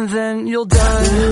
and then you'll die.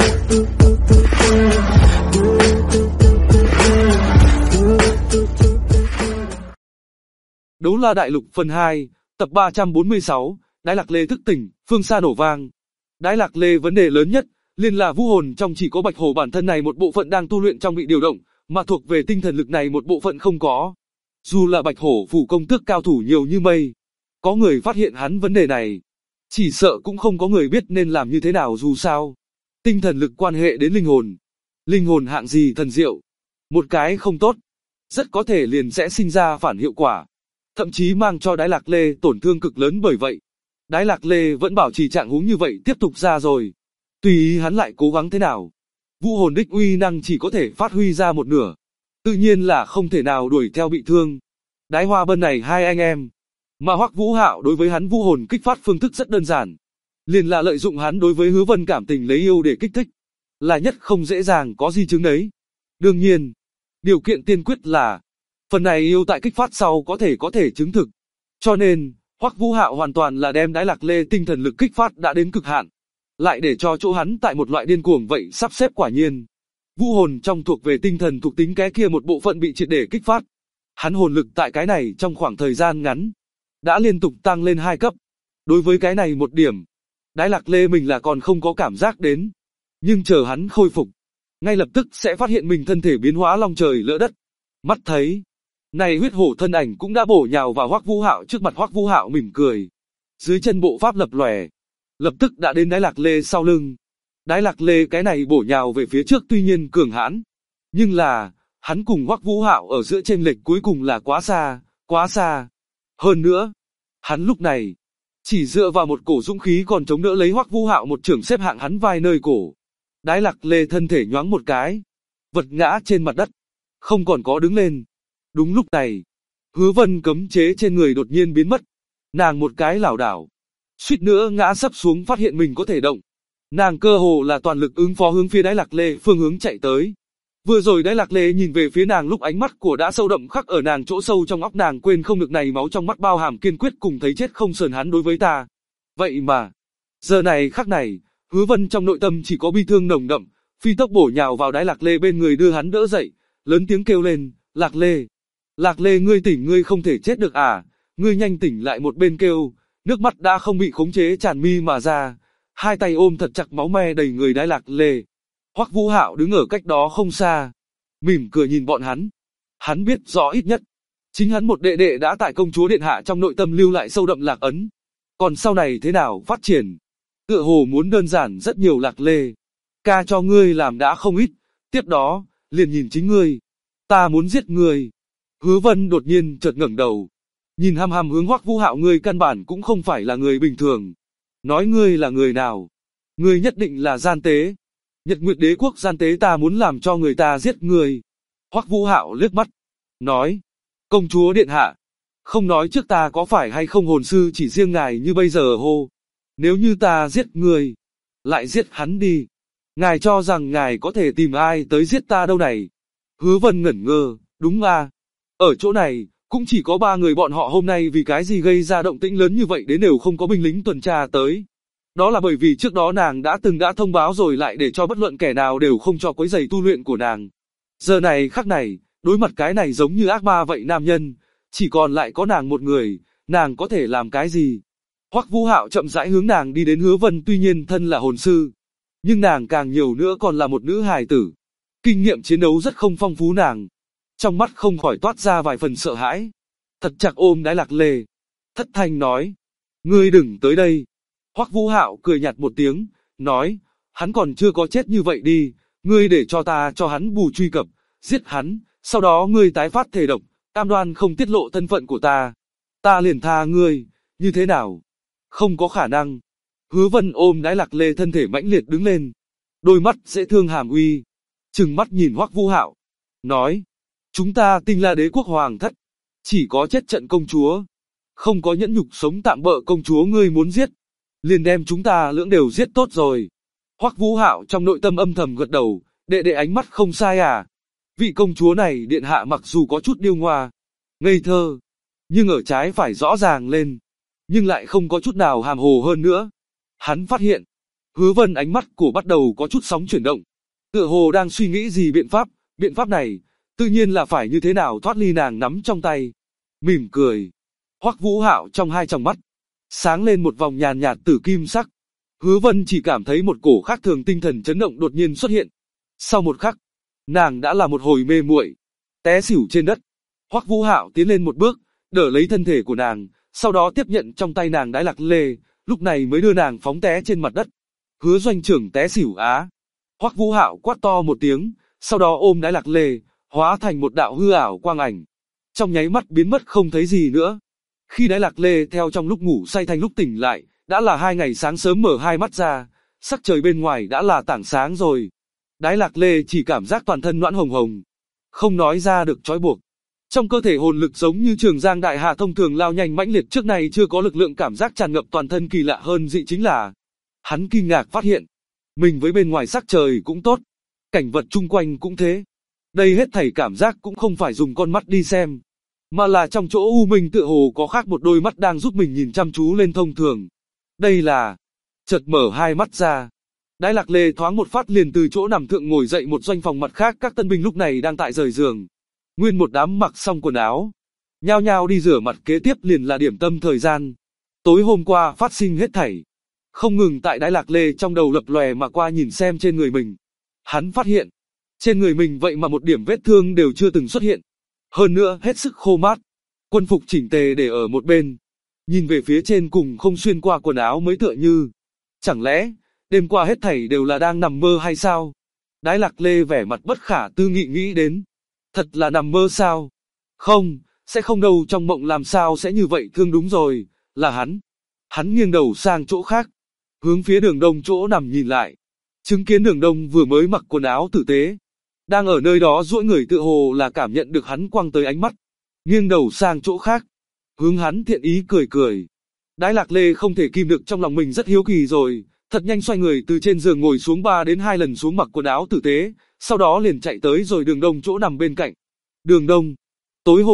Đấu La Đại Lục phần 2, tập 346, Đái Lạc Lê thức tỉnh, phương xa nổ vang. Đái Lạc Lê vấn đề lớn nhất, liền là vũ hồn trong chỉ có Bạch Hổ bản thân này một bộ phận đang tu luyện trong bị điều động, mà thuộc về tinh thần lực này một bộ phận không có. Dù là Bạch Hổ phủ công tước cao thủ nhiều như mây, có người phát hiện hắn vấn đề này, chỉ sợ cũng không có người biết nên làm như thế nào dù sao. Tinh thần lực quan hệ đến linh hồn hạng gì thần diệu, một cái không tốt, rất có thể liền sẽ sinh ra phản hiệu quả, thậm chí mang cho Đái Lạc Lê tổn thương cực lớn. Bởi vậy, Đái Lạc Lê vẫn bảo trì trạng huống như vậy tiếp tục ra rồi. Tùy ý hắn lại cố gắng thế nào, vũ hồn đích uy năng chỉ có thể phát huy ra một nửa, tự nhiên là không thể nào đuổi theo bị thương. Đái Hoa Bân này hai anh em, mà Hoắc Vũ Hạo đối với hắn vũ hồn kích phát phương thức rất đơn giản, liền là lợi dụng hắn đối với Hứa Vân cảm tình lấy yêu để kích thích, là nhất không dễ dàng có di chứng đấy. Đương nhiên, điều kiện tiên quyết là phần này yêu tại kích phát sau có thể chứng thực. Cho nên, Hoắc Vũ Hạo hoàn toàn là đem Đái Lạc Lê tinh thần lực kích phát đã đến cực hạn, lại để cho chỗ hắn tại một loại điên cuồng vậy sắp xếp. Quả nhiên, vũ hồn trong thuộc về tinh thần thuộc tính cái kia một bộ phận bị triệt để kích phát. Hắn hồn lực tại cái này trong khoảng thời gian ngắn đã liên tục tăng lên 2 cấp. Đối với cái này một điểm, Đái Lạc Lê mình là còn không có cảm giác đến, nhưng chờ hắn khôi phục, ngay lập tức sẽ phát hiện mình thân thể biến hóa long trời lỡ đất. Mắt thấy, này huyết hổ thân ảnh cũng đã bổ nhào vào Hoắc Vũ Hạo trước mặt. Hoắc Vũ Hạo mỉm cười, dưới chân bộ pháp lập lòe, lập tức đã đến Đái Lạc Lê sau lưng. Đái Lạc Lê cái này bổ nhào về phía trước tuy nhiên cường hãn, nhưng là, hắn cùng Hoắc Vũ Hạo ở giữa chênh lệch cuối cùng là quá xa. Hơn nữa, hắn lúc này, chỉ dựa vào một cổ dũng khí còn chống đỡ lấy Hoắc Vũ Hạo một chưởng xếp hạng hắn vai nơi cổ. Đái Lạc Lê thân thể nhoáng một cái, vật ngã trên mặt đất, không còn có đứng lên. Đúng lúc này, Hứa Vân cấm chế trên người đột nhiên biến mất, nàng một cái lảo đảo, suýt nữa ngã sấp xuống. Phát hiện mình có thể động, nàng cơ hồ là toàn lực ứng phó hướng phía Đái Lạc Lê phương hướng chạy tới. Vừa rồi Đái Lạc Lê nhìn về phía nàng lúc ánh mắt của đã sâu đậm khắc ở nàng chỗ sâu trong óc, nàng quên không được này máu trong mắt bao hàm kiên quyết cùng thấy chết không sờn hắn đối với ta. Vậy mà, giờ này khắc này, Hứa Vân trong nội tâm chỉ có bi thương nồng đậm, phi tốc bổ nhào vào Đái Lạc Lê bên người đưa hắn đỡ dậy, lớn tiếng kêu lên, Lạc Lê ngươi tỉnh, ngươi không thể chết được à, ngươi nhanh tỉnh lại. Một bên kêu, nước mắt đã không bị khống chế tràn mi mà ra, hai tay ôm thật chặt máu me đầy người Đái Lạc Lê. Hoắc Vũ Hạo đứng ở cách đó không xa, mỉm cười nhìn bọn hắn. Hắn biết rõ ít nhất, chính hắn một đệ đệ đã tại công chúa điện hạ trong nội tâm lưu lại sâu đậm lạc ấn. Còn sau này thế nào phát triển, tựa hồ muốn đơn giản rất nhiều. Lạc Lê, ca cho ngươi làm đã không ít, tiếp đó, liền nhìn chính ngươi. Ta muốn giết ngươi. Hứa Vân đột nhiên chợt ngẩng đầu, nhìn hăm hăm hướng Hoắc Vũ Hạo, ngươi căn bản cũng không phải là người bình thường. Nói ngươi là người nào? Ngươi nhất định là gian tế. Nhật Nguyệt Đế quốc gian tế, ta muốn làm cho người ta giết ngươi. Hoắc Vũ Hạo liếc mắt, nói, công chúa điện hạ, không nói trước ta có phải hay không hồn sư, chỉ riêng ngài như bây giờ hô. Nếu như ta giết ngươi, lại giết hắn đi. Ngài cho rằng ngài có thể tìm ai tới giết ta đâu này? Hứa Vân ngẩn ngơ, đúng à? Ở chỗ này, cũng chỉ có 3 người bọn họ, hôm nay vì cái gì gây ra động tĩnh lớn như vậy đến đều không có binh lính tuần tra tới. Đó là bởi vì trước đó nàng đã thông báo rồi, lại để cho bất luận kẻ nào đều không cho quấy rầy tu luyện của nàng. Giờ này khắc này, đối mặt cái này giống như ác ma vậy nam nhân, chỉ còn lại có nàng một người, nàng có thể làm cái gì? Hoắc Vũ Hạo chậm rãi hướng nàng đi đến. Hứa Vân tuy nhiên thân là hồn sư, nhưng nàng càng nhiều nữa còn là một nữ hài tử, kinh nghiệm chiến đấu rất không phong phú. Nàng trong mắt không khỏi toát ra vài phần sợ hãi, thật chặt ôm Đái Lạc Lê, thất thanh nói, ngươi đừng tới đây. Hoắc Vũ Hạo cười nhạt một tiếng, nói, hắn còn chưa có chết như vậy đi, ngươi để cho ta cho hắn bù truy cập, giết hắn, sau đó ngươi tái phát thể độc, cam đoan không tiết lộ thân phận của ta liền tha ngươi, như thế nào? Không có khả năng. Hứa Vân ôm Đái Lạc Lê thân thể mãnh liệt đứng lên, đôi mắt dễ thương hàm uy, trừng mắt nhìn Hoắc Vũ Hạo, nói, chúng ta Tinh La Đế quốc hoàng thất, chỉ có chết trận công chúa, không có nhẫn nhục sống tạm bợ. Công chúa ngươi muốn giết, liền đem chúng ta lưỡng đều giết tốt rồi. Hoắc Vũ Hạo trong nội tâm âm thầm gật đầu, đệ đệ ánh mắt không sai à. Vị công chúa này điện hạ mặc dù có chút điêu ngoa, ngây thơ, nhưng ở trái phải rõ ràng lên, nhưng lại không có chút nào hàm hồ hơn nữa. Hắn phát hiện, Hứa Vân ánh mắt của bắt đầu có chút sóng chuyển động, tựa hồ đang suy nghĩ gì biện pháp này, tự nhiên là phải như thế nào thoát ly nàng nắm trong tay. Mỉm cười, Hoắc Vũ Hạo trong hai tròng mắt sáng lên một vòng nhàn nhạt tử kim sắc. Hứa Vân chỉ cảm thấy một cổ khác thường tinh thần chấn động đột nhiên xuất hiện. Sau một khắc, nàng đã là một hồi mê muội, té xỉu trên đất. Hoắc Vũ Hạo tiến lên một bước, đỡ lấy thân thể của nàng, sau đó tiếp nhận trong tay nàng đái lạc lê, lúc này mới đưa nàng phóng té trên mặt đất. Hứa doanh trưởng té xỉu á. Hoắc Vũ Hạo quát to một tiếng, sau đó ôm đái lạc lê, hóa thành một đạo hư ảo quang ảnh. Trong nháy mắt biến mất không thấy gì nữa. Khi đái lạc lê theo trong lúc ngủ say thành lúc tỉnh lại, đã là 2 ngày sáng sớm mở hai mắt ra, sắc trời bên ngoài đã là tảng sáng rồi. Đái lạc lê chỉ cảm giác toàn thân noãn hồng hồng, không nói ra được trói buộc. Trong cơ thể hồn lực giống như trường giang đại hà thông thường lao nhanh mãnh liệt, trước này chưa có lực lượng cảm giác tràn ngập toàn thân. Kỳ lạ hơn dị chính là, hắn kinh ngạc phát hiện, mình với bên ngoài sắc trời cũng tốt, cảnh vật chung quanh cũng thế. Đây hết thảy cảm giác cũng không phải dùng con mắt đi xem, mà là trong chỗ u minh tựa hồ có khác một đôi mắt đang giúp mình nhìn chăm chú lên thông thường. Đây là, chợt mở hai mắt ra. Đái lạc lê thoáng một phát liền từ chỗ nằm thượng ngồi dậy. Một doanh phòng mặt khác các tân binh lúc này đang tại rời giường. Nguyên một đám mặc xong quần áo, nhao nhao đi rửa mặt, kế tiếp liền là điểm tâm thời gian. Tối hôm qua phát sinh hết thảy, không ngừng tại đái lạc lê trong đầu lập lòe mà qua. Nhìn xem trên người mình, hắn phát hiện, trên người mình vậy mà một điểm vết thương đều chưa từng xuất hiện. Hơn nữa hết sức khô mát, quân phục chỉnh tề để ở một bên. Nhìn về phía trên cùng không xuyên qua quần áo mới tựa như, chẳng lẽ, đêm qua hết thảy đều là đang nằm mơ hay sao? Đái lạc lê vẻ mặt bất khả tư nghị nghĩ đến, thật là nằm mơ sao? Không, sẽ không đâu, trong mộng làm sao sẽ như vậy thương, đúng rồi, là hắn. Hắn nghiêng đầu sang chỗ khác, hướng phía Đường Đông chỗ nằm nhìn lại, chứng kiến Đường Đông vừa mới mặc quần áo tử tế, đang ở nơi đó duỗi người, tựa hồ là cảm nhận được hắn quăng tới ánh mắt, nghiêng đầu sang chỗ khác, hướng hắn thiện ý cười cười. Đái lạc lê không thể kìm được trong lòng mình rất hiếu kỳ rồi, thật nhanh xoay người từ trên giường ngồi xuống 3 đến 2 lần xuống mặc quần áo tử tế, sau đó liền chạy tới rồi Đường Đông chỗ nằm bên cạnh. Đường Đông, tối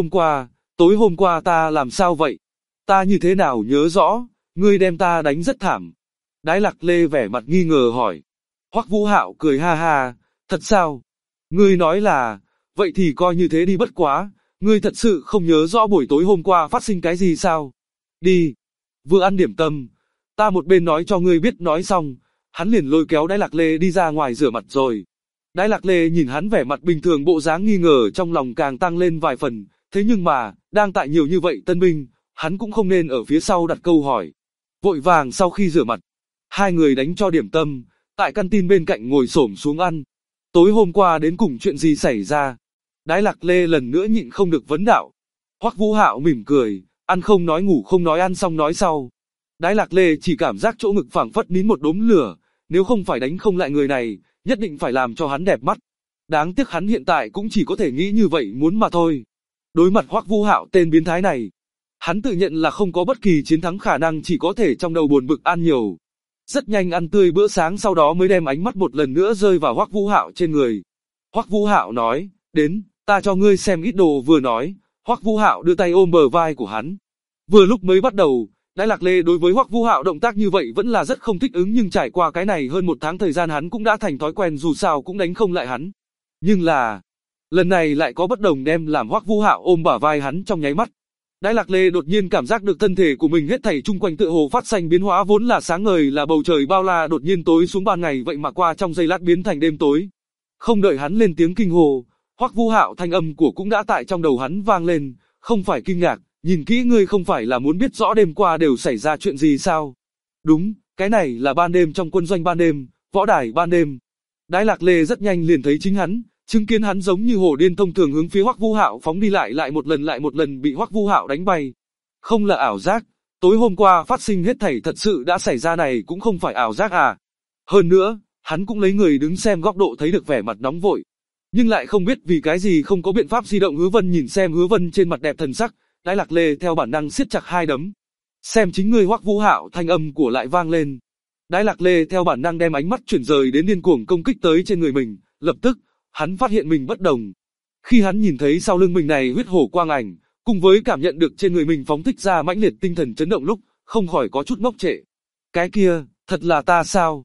hôm qua ta làm sao vậy? Ta như thế nào nhớ rõ, ngươi đem ta đánh rất thảm. Đái lạc lê vẻ mặt nghi ngờ hỏi. Hoắc Vũ Hạo cười ha ha, thật sao? Ngươi nói là, vậy thì coi như thế đi, bất quá, ngươi thật sự không nhớ rõ buổi tối hôm qua phát sinh cái gì sao? Đi, vừa ăn điểm tâm, ta một bên nói cho ngươi biết. Nói xong, hắn liền lôi kéo đái lạc lê đi ra ngoài rửa mặt rồi. Đái lạc lê nhìn hắn vẻ mặt bình thường, bộ dáng nghi ngờ trong lòng càng tăng lên vài phần, thế nhưng mà, đang tại nhiều như vậy tân binh, hắn cũng không nên ở phía sau đặt câu hỏi. Vội vàng sau khi rửa mặt, hai người đánh cho điểm tâm, tại căn tin bên cạnh ngồi xổm xuống ăn. Tối hôm qua đến cùng chuyện gì xảy ra? Đái lạc lê lần nữa nhịn không được vấn đạo. Hoắc Vũ Hạo mỉm cười, ăn không nói ngủ không nói, ăn xong nói sau. Đái lạc lê chỉ cảm giác chỗ ngực phảng phất nín một đốm lửa, nếu không phải đánh không lại người này, nhất định phải làm cho hắn đẹp mắt. Đáng tiếc hắn hiện tại cũng chỉ có thể nghĩ như vậy muốn mà thôi. Đối mặt Hoắc Vũ Hạo tên biến thái này, hắn tự nhận là không có bất kỳ chiến thắng khả năng, chỉ có thể trong đầu buồn bực ăn nhiều. Rất nhanh ăn tươi bữa sáng, sau đó mới đem ánh mắt một lần nữa rơi vào Hoắc Vũ Hạo trên người. Hoắc Vũ Hạo nói, đến, ta cho ngươi xem ít đồ. Vừa nói, Hoắc Vũ Hạo đưa tay ôm bờ vai của hắn. Vừa lúc mới bắt đầu, Đái lạc lê đối với Hoắc Vũ Hạo động tác như vậy vẫn là rất không thích ứng, nhưng trải qua cái này hơn 1 tháng thời gian hắn cũng đã thành thói quen, dù sao cũng đánh không lại hắn. Nhưng là, lần này lại có bất đồng, đem làm Hoắc Vũ Hạo ôm bả vai hắn trong nháy mắt. Đái lạc lê đột nhiên cảm giác được thân thể của mình hết thảy chung quanh tựa hồ phát sinh biến hóa, vốn là sáng ngời là bầu trời bao la đột nhiên tối xuống ban ngày, vậy mà qua trong giây lát biến thành đêm tối. Không đợi hắn lên tiếng kinh hồ, Hoắc Vũ Hạo thanh âm của cũng đã tại trong đầu hắn vang lên, không phải kinh ngạc, nhìn kỹ, ngươi không phải là muốn biết rõ đêm qua đều xảy ra chuyện gì sao? Đúng, cái này là ban đêm trong quân doanh ban đêm, võ đài ban đêm. Đái lạc lê rất nhanh liền thấy chính hắn, chứng kiến hắn giống như hổ điên thông thường hướng phía Hoắc Vũ Hạo phóng đi, lại một lần bị Hoắc Vũ Hạo đánh bay. Không là ảo giác, tối hôm qua phát sinh hết thảy thật sự đã xảy ra, này cũng không phải ảo giác à? Hơn nữa, hắn cũng lấy người đứng xem góc độ thấy được vẻ mặt nóng vội, nhưng lại không biết vì cái gì không có biện pháp di động. Hứa Vân nhìn xem Hứa Vân trên mặt đẹp thần sắc, Đái lạc lê theo bản năng siết chặt hai đấm. Xem chính ngươi Hoắc Vũ Hạo, thanh âm của lại vang lên. Đái lạc lê theo bản năng đem ánh mắt chuyển rời đến điên cuồng công kích tới trên người mình, lập tức, hắn phát hiện mình bất đồng. Khi hắn nhìn thấy sau lưng mình này huyết hổ quang ảnh, cùng với cảm nhận được trên người mình phóng thích ra mãnh liệt tinh thần chấn động lúc, không khỏi có chút ngốc trệ. Cái kia, thật là ta sao?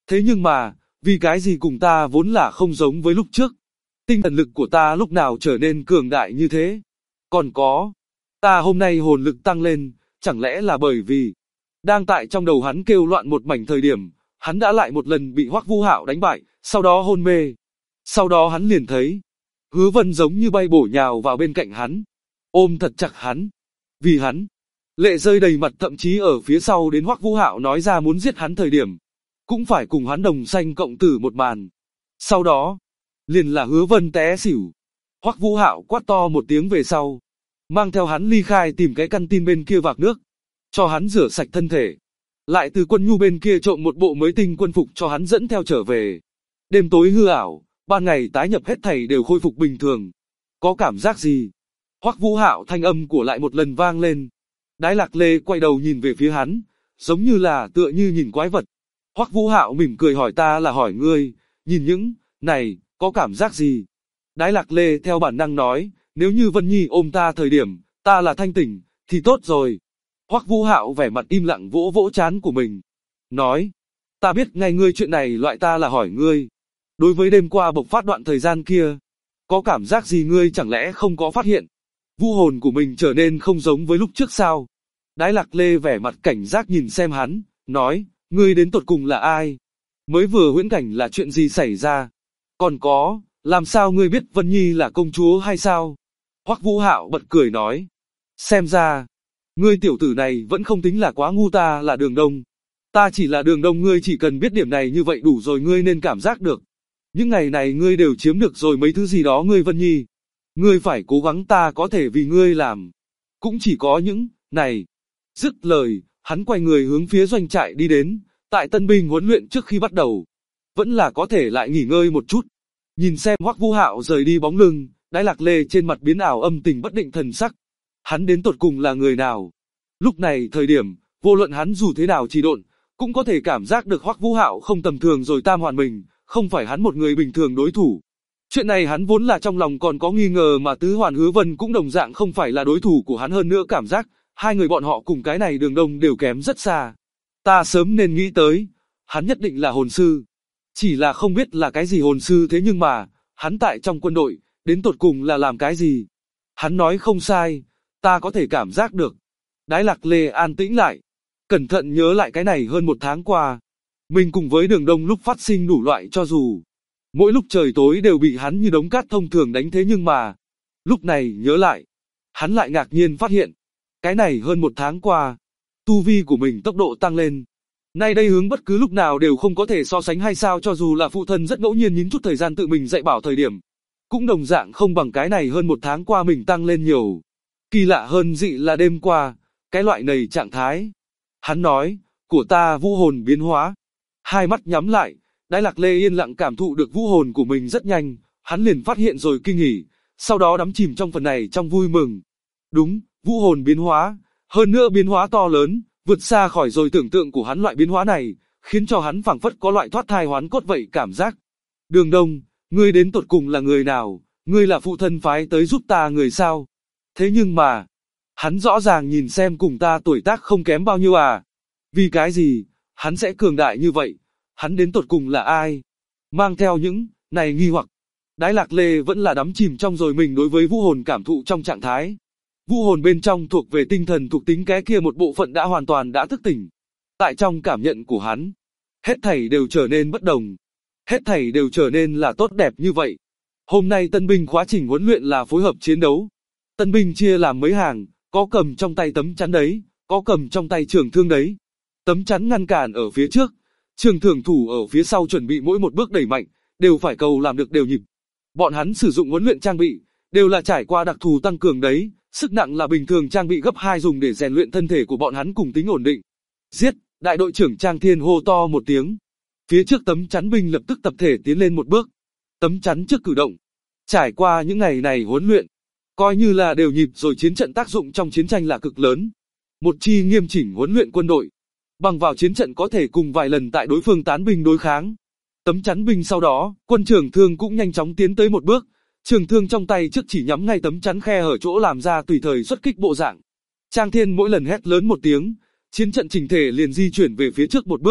Thế nhưng mà, vì cái gì cùng ta vốn là không giống với lúc trước? Tinh thần lực của ta lúc nào trở nên cường đại như thế? Còn có, ta hôm nay hồn lực tăng lên, chẳng lẽ là bởi vì... Đang tại trong đầu hắn kêu loạn một mảnh thời điểm, hắn đã lại một lần bị Hoắc Vũ Hạo đánh bại, sau đó hôn mê. Sau đó hắn liền thấy, Hứa Vân giống như bay bổ nhào vào bên cạnh hắn, ôm thật chặt hắn. Vì hắn, lệ rơi đầy mặt, thậm chí ở phía sau đến Hoắc Vũ Hạo nói ra muốn giết hắn thời điểm, cũng phải cùng hắn đồng sanh cộng tử một màn. Sau đó, liền là Hứa Vân té xỉu. Hoắc Vũ Hạo quát to một tiếng về sau, mang theo hắn ly khai tìm cái căn tin bên kia vạc nước, cho hắn rửa sạch thân thể. Lại từ Quân Nhu bên kia trộm một bộ mới tinh quân phục cho hắn dẫn theo trở về. Đêm tối hư ảo, ban ngày tái nhập hết thảy đều khôi phục bình thường. Có cảm giác gì? Hoắc Vũ Hạo thanh âm của lại một lần vang lên. Đái Lạc Lê quay đầu nhìn về phía hắn, giống như là tựa như nhìn quái vật. Hoắc Vũ Hạo mỉm cười hỏi ta là hỏi ngươi, nhìn những này, có cảm giác gì? Đái Lạc Lê theo bản năng nói, nếu như Vân Nhi ôm ta thời điểm, ta là thanh tỉnh, thì tốt rồi. Hoắc Vũ Hạo vẻ mặt im lặng vỗ vỗ trán của mình, nói, ta biết ngay ngươi chuyện này loại ta là hỏi ngươi. Đối với đêm qua bộc phát đoạn thời gian kia, có cảm giác gì ngươi chẳng lẽ không có phát hiện? Vũ hồn của mình trở nên không giống với lúc trước sao? Đái Lạc Lê vẻ mặt cảnh giác nhìn xem hắn, nói, ngươi đến tột cùng là ai? Mới vừa huyễn cảnh là chuyện gì xảy ra? Còn có, làm sao ngươi biết Vân Nhi là công chúa hay sao? Hoắc Vũ Hạo bật cười nói, xem ra, ngươi tiểu tử này vẫn không tính là quá ngu, ta là Đường Đông. Ta chỉ là Đường Đông, ngươi chỉ cần biết điểm này như vậy đủ rồi, ngươi nên cảm giác được. Những ngày này ngươi đều chiếm được rồi mấy thứ gì đó ngươi Vân Nhi. Ngươi phải cố gắng, ta có thể vì ngươi làm. Cũng chỉ có những này. Dứt lời, hắn quay người hướng phía doanh trại đi đến. Tại tân binh huấn luyện trước khi bắt đầu, vẫn là có thể lại nghỉ ngơi một chút. Nhìn xem Hoắc Vũ Hạo rời đi bóng lưng, Đái Lạc Lê trên mặt biến ảo âm tình bất định thần sắc. Hắn đến tột cùng là người nào? Lúc này thời điểm, vô luận hắn dù thế nào trì độn, cũng có thể cảm giác được Hoắc Vũ Hạo không tầm thường rồi, tam hoàn mình, không phải hắn một người bình thường đối thủ. Chuyện này hắn vốn là trong lòng còn có nghi ngờ, mà tứ hoàn Hứa Vân cũng đồng dạng không phải là đối thủ của hắn, hơn nữa cảm giác, hai người bọn họ cùng cái này Đường Đông đều kém rất xa. Ta sớm nên nghĩ tới, hắn nhất định là hồn sư. Chỉ là không biết là cái gì hồn sư, thế nhưng mà, hắn tại trong quân đội, đến tột cùng là làm cái gì? Hắn nói không sai, ta có thể cảm giác được. Đái Lạc Lê an tĩnh lại, cẩn thận nhớ lại cái này hơn một tháng qua. Mình cùng với Đường Đông lúc phát sinh đủ loại, cho dù mỗi lúc trời tối đều bị hắn như đống cát thông thường đánh, thế nhưng mà, lúc này nhớ lại, hắn lại ngạc nhiên phát hiện, cái này hơn một tháng qua, tu vi của mình tốc độ tăng lên. Nay đây hướng bất cứ lúc nào đều không có thể so sánh hay sao, cho dù là phụ thân rất ngẫu nhiên nhín chút thời gian tự mình dạy bảo thời điểm, cũng đồng dạng không bằng cái này hơn một tháng qua mình tăng lên nhiều. Kỳ lạ hơn dị là đêm qua, cái loại này trạng thái. Hắn nói, của ta vũ hồn biến hóa. Hai mắt nhắm lại, Đái Lạc Lê yên lặng cảm thụ được vũ hồn của mình rất nhanh, hắn liền phát hiện rồi kinh hỉ, sau đó đắm chìm trong phần này trong vui mừng. Đúng, vũ hồn biến hóa, hơn nữa biến hóa to lớn, vượt xa khỏi rồi tưởng tượng của hắn, loại biến hóa này, khiến cho hắn phảng phất có loại thoát thai hoán cốt vậy cảm giác. Đường Đông, ngươi đến tột cùng là người nào? Ngươi là phụ thân phái tới giúp ta người sao? Thế nhưng mà, hắn rõ ràng nhìn xem cùng ta tuổi tác không kém bao nhiêu à? Vì cái gì, hắn sẽ cường đại như vậy? Hắn đến tột cùng là ai? Mang theo những này nghi hoặc, Đái Lạc Lê vẫn là đắm chìm trong rồi mình đối với vũ hồn cảm thụ trong trạng thái. Vũ hồn bên trong thuộc về tinh thần thuộc tính, cái kia một bộ phận đã hoàn toàn đã thức tỉnh. Tại trong cảm nhận của hắn, hết thảy đều trở nên bất đồng. Hết thảy đều trở nên là tốt đẹp như vậy. Hôm nay tân binh quá trình huấn luyện là phối hợp chiến đấu. Tân binh chia làm mấy hàng, có cầm trong tay tấm chắn đấy, có cầm trong tay trường thương đấy. Tấm chắn ngăn cản ở phía trước, trường thương thủ ở phía sau, chuẩn bị mỗi một bước đẩy mạnh, đều phải cầu làm được đều nhịp. Bọn hắn sử dụng huấn luyện trang bị, đều là trải qua đặc thù tăng cường đấy, sức nặng là bình thường trang bị gấp 2 dùng để rèn luyện thân thể của bọn hắn cùng tính ổn định. Giết, đại đội trưởng Trang Thiên hô to một tiếng. Phía trước tấm chắn binh lập tức tập thể tiến lên một bước. Tấm chắn trước cử động. Trải qua những ngày này huấn luyện, coi như là đều nhịp rồi, chiến trận tác dụng trong chiến tranh là cực lớn. Một chi nghiêm chỉnh huấn luyện quân đội, bằng vào chiến trận có thể cùng vài lần tại đối phương tán binh đối kháng. Tấm chắn binh sau đó, quân trưởng thương cũng nhanh chóng tiến tới một bước, trường thương trong tay trước chỉ nhắm ngay tấm chắn khe hở chỗ, làm ra tùy thời xuất kích bộ dạng. Trang Thiên mỗi lần hét lớn một tiếng, chiến trận chỉnh thể liền di chuyển về phía trước một bước,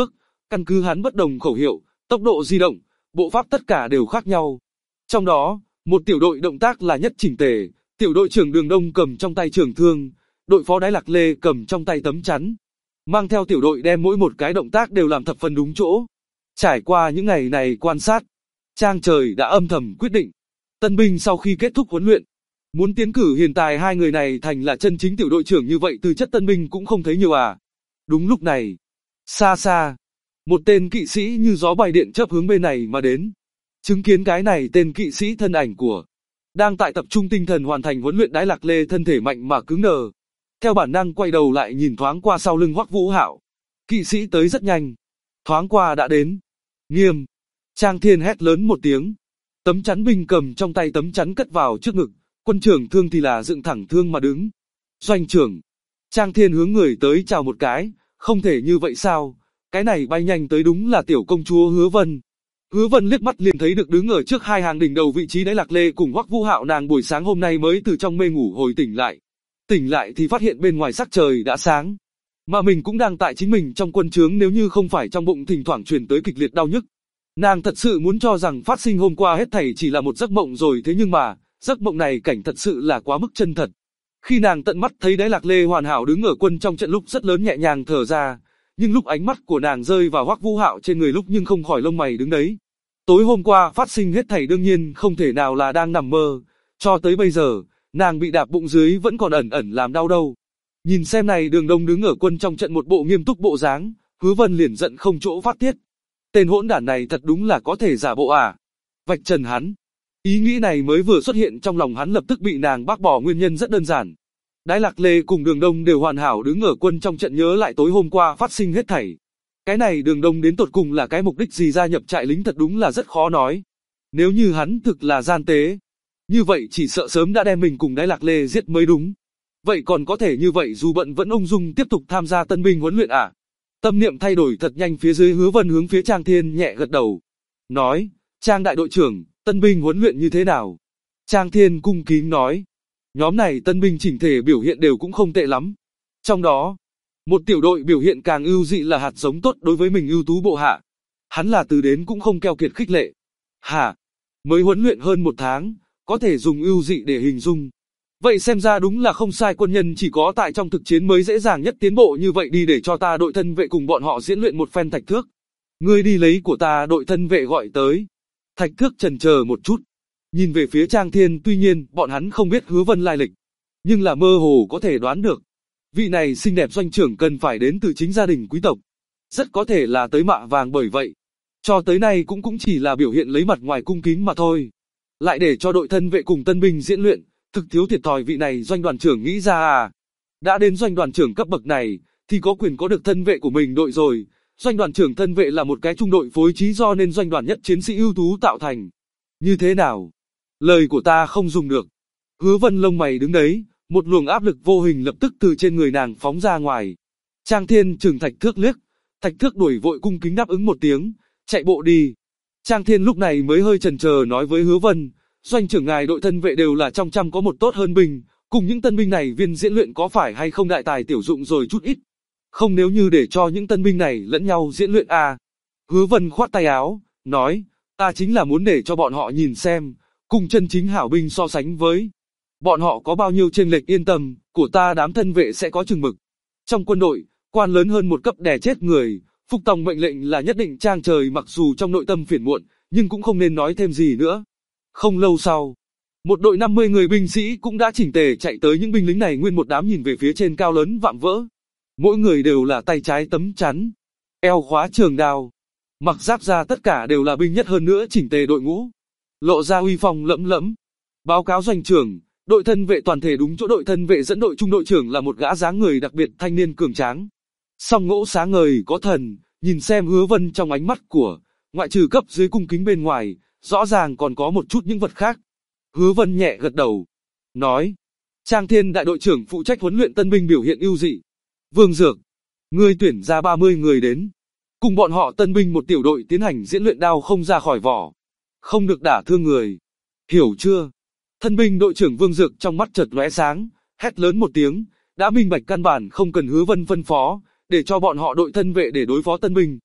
căn cứ hắn bất đồng khẩu hiệu, tốc độ di động, bộ pháp tất cả đều khác nhau. Trong đó, một tiểu đội động tác là nhất chỉnh tề, tiểu đội trưởng Đường Đông cầm trong tay trường thương, đội phó Đái Lạc Lê cầm trong tay tấm chắn. Mang theo tiểu đội đem mỗi một cái động tác đều làm thập phần đúng chỗ. Trải qua những ngày này quan sát, Trang Trời đã âm thầm quyết định. Tân binh sau khi kết thúc huấn luyện, muốn tiến cử hiền tài hai người này thành là chân chính tiểu đội trưởng như vậy tư chất tân binh cũng không thấy nhiều à. Đúng lúc này, xa xa, một tên kỵ sĩ như gió bay điện chớp hướng bên này mà đến. Chứng kiến cái này tên kỵ sĩ thân ảnh của đang tại tập trung tinh thần hoàn thành huấn luyện Đái Lạc Lê thân thể mạnh mà cứng đờ. Theo bản năng quay đầu lại nhìn thoáng qua sau lưng Hoắc Vũ Hạo. Kỵ sĩ tới rất nhanh, thoáng qua đã đến. Nghiêm, Trang Thiên hét lớn một tiếng. Tấm chắn binh cầm trong tay tấm chắn cất vào trước ngực, quân trưởng thương thì là dựng thẳng thương mà đứng. Doanh trưởng, Trang Thiên hướng người tới chào một cái, không thể như vậy sao, cái này bay nhanh tới đúng là tiểu công chúa Hứa Vân. Hứa Vân liếc mắt liền thấy được đứng ở trước hai hàng đỉnh đầu vị trí Đái Lạc Lê cùng Hoắc Vũ Hạo, nàng buổi sáng hôm nay mới từ trong mê ngủ hồi tỉnh lại. Tỉnh lại thì phát hiện bên ngoài sắc trời đã sáng, mà mình cũng đang tại chính mình trong quân trướng, nếu như không phải trong bụng thỉnh thoảng truyền tới kịch liệt đau nhức. Nàng thật sự muốn cho rằng phát sinh hôm qua hết thảy chỉ là một giấc mộng rồi, thế nhưng mà, giấc mộng này cảnh thật sự là quá mức chân thật. Khi nàng tận mắt thấy Đái Lạc Lê hoàn hảo đứng ở quân trong trận lúc rất lớn nhẹ nhàng thở ra, nhưng lúc ánh mắt của nàng rơi vào Hoắc Vũ Hạo trên người lúc nhưng không khỏi lông mày đứng đấy. Tối hôm qua phát sinh hết thảy đương nhiên không thể nào là đang nằm mơ, cho tới bây giờ, nàng bị đạp bụng dưới vẫn còn ẩn ẩn làm đau đâu. Nhìn xem này Đường Đông đứng ở quân trong trận một bộ nghiêm túc bộ dáng, Hứa Vân liền giận không chỗ phát tiết. Tên hỗn đản này thật đúng là có thể giả bộ à? Vạch trần hắn. Ý nghĩ này mới vừa xuất hiện trong lòng hắn lập tức bị nàng bác bỏ, nguyên nhân rất đơn giản. Đái Lạc Lê cùng Đường Đông đều hoàn hảo đứng ở quân trong trận, nhớ lại tối hôm qua phát sinh hết thảy. Cái này Đường Đông đến tột cùng là cái mục đích gì gia nhập trại lính thật đúng là rất khó nói. Nếu như hắn thực là gian tế, như vậy chỉ sợ sớm đã đem mình cùng Đái Lạc Lê giết mới đúng. Vậy còn có thể như vậy dù bận vẫn ung dung tiếp tục tham gia tân binh huấn luyện à? Tâm niệm thay đổi thật nhanh, phía dưới Hứa Vân hướng phía Trang Thiên nhẹ gật đầu. Nói, Trang đại đội trưởng, tân binh huấn luyện như thế nào? Trang Thiên cung kính nói, nhóm này tân binh chỉnh thể biểu hiện đều cũng không tệ lắm. Trong đó, một tiểu đội biểu hiện càng ưu dị là hạt giống tốt đối với mình ưu tú bộ hạ. Hắn là từ đến cũng không keo kiệt khích lệ. Hả? Mới huấn luyện hơn một tháng, có thể dùng ưu dị để hình dung. Vậy xem ra đúng là không sai, quân nhân chỉ có tại trong thực chiến mới dễ dàng nhất tiến bộ như vậy, đi để cho ta đội thân vệ cùng bọn họ diễn luyện một phen. Thạch Thước, ngươi đi lấy của ta đội thân vệ gọi tới. Thạch Thước chần chờ một chút, nhìn về phía Trang Thiên, tuy nhiên bọn hắn không biết Hứa Vân lai lịch, nhưng là mơ hồ có thể đoán được. Vị này xinh đẹp doanh trưởng cần phải đến từ chính gia đình quý tộc, rất có thể là tới mạ vàng, bởi vậy cho tới nay cũng chỉ là biểu hiện lấy mặt ngoài cung kính mà thôi. Lại để cho đội thân vệ cùng tân binh diễn luyện, thực thiếu thiệt thòi. Vị này doanh đoàn trưởng nghĩ ra à? Đã đến doanh đoàn trưởng cấp bậc này, thì có quyền có được thân vệ của mình đội rồi. Doanh đoàn trưởng thân vệ là một cái trung đội phối trí do nên doanh đoàn nhất chiến sĩ ưu tú tạo thành. Như thế nào? Lời của ta không dùng được. Hứa Vân lông mày đứng đấy, một luồng áp lực vô hình lập tức từ trên người nàng phóng ra ngoài. Trang Thiên chừng Thạch Thước liếc, Thạch Thước đuổi vội cung kính đáp ứng một tiếng, chạy bộ đi. Trang Thiên lúc này mới hơi chần chờ nói với Hứa Vân, doanh trưởng ngài đội thân vệ đều là trong trăm có một tốt hơn binh, cùng những tân binh này viên diễn luyện có phải hay không đại tài tiểu dụng rồi chút ít. Không, nếu như để cho những tân binh này lẫn nhau diễn luyện à? Hứa Vân khoát tay áo, nói, ta chính là muốn để cho bọn họ nhìn xem, cùng chân chính hảo binh so sánh với bọn họ có bao nhiêu chênh lệch. Yên tâm, của ta đám thân vệ sẽ có chừng mực. Trong quân đội, quan lớn hơn một cấp đè chết người, phục tòng mệnh lệnh là nhất định. Trang Trời mặc dù trong nội tâm phiền muộn, nhưng cũng không nên nói thêm gì nữa. Không lâu sau, một đội 50 người binh sĩ cũng đã chỉnh tề chạy tới. Những binh lính này nguyên một đám nhìn về phía trên cao lớn vạm vỡ. Mỗi người đều là tay trái tấm chắn, eo khóa trường đao, mặc giáp ra, tất cả đều là binh nhất, hơn nữa chỉnh tề đội ngũ, lộ ra uy phong lẫm lẫm. Báo cáo doanh trưởng, đội thân vệ toàn thể đúng chỗ. Đội thân vệ dẫn đội trung đội trưởng là một gã dáng người đặc biệt thanh niên cường tráng, song ngỗ sáng ngời có thần. Nhìn xem Hứa Vân trong ánh mắt của, ngoại trừ cấp dưới cung kính bên ngoài, rõ ràng còn có một chút những vật khác. Hứa Vân nhẹ gật đầu, nói, Trang Thiên đại đội trưởng phụ trách huấn luyện tân binh biểu hiện ưu dị. Vương Dược, ngươi tuyển ra 30 người đến, cùng bọn họ tân binh một tiểu đội tiến hành diễn luyện đao không ra khỏi vỏ, không được đả thương người, hiểu chưa? Thân binh đội trưởng Vương Dược trong mắt chợt lóe sáng, hét lớn một tiếng, đã minh bạch căn bản không cần Hứa Vân phân phó, để cho bọn họ đội thân vệ để đối phó tân binh.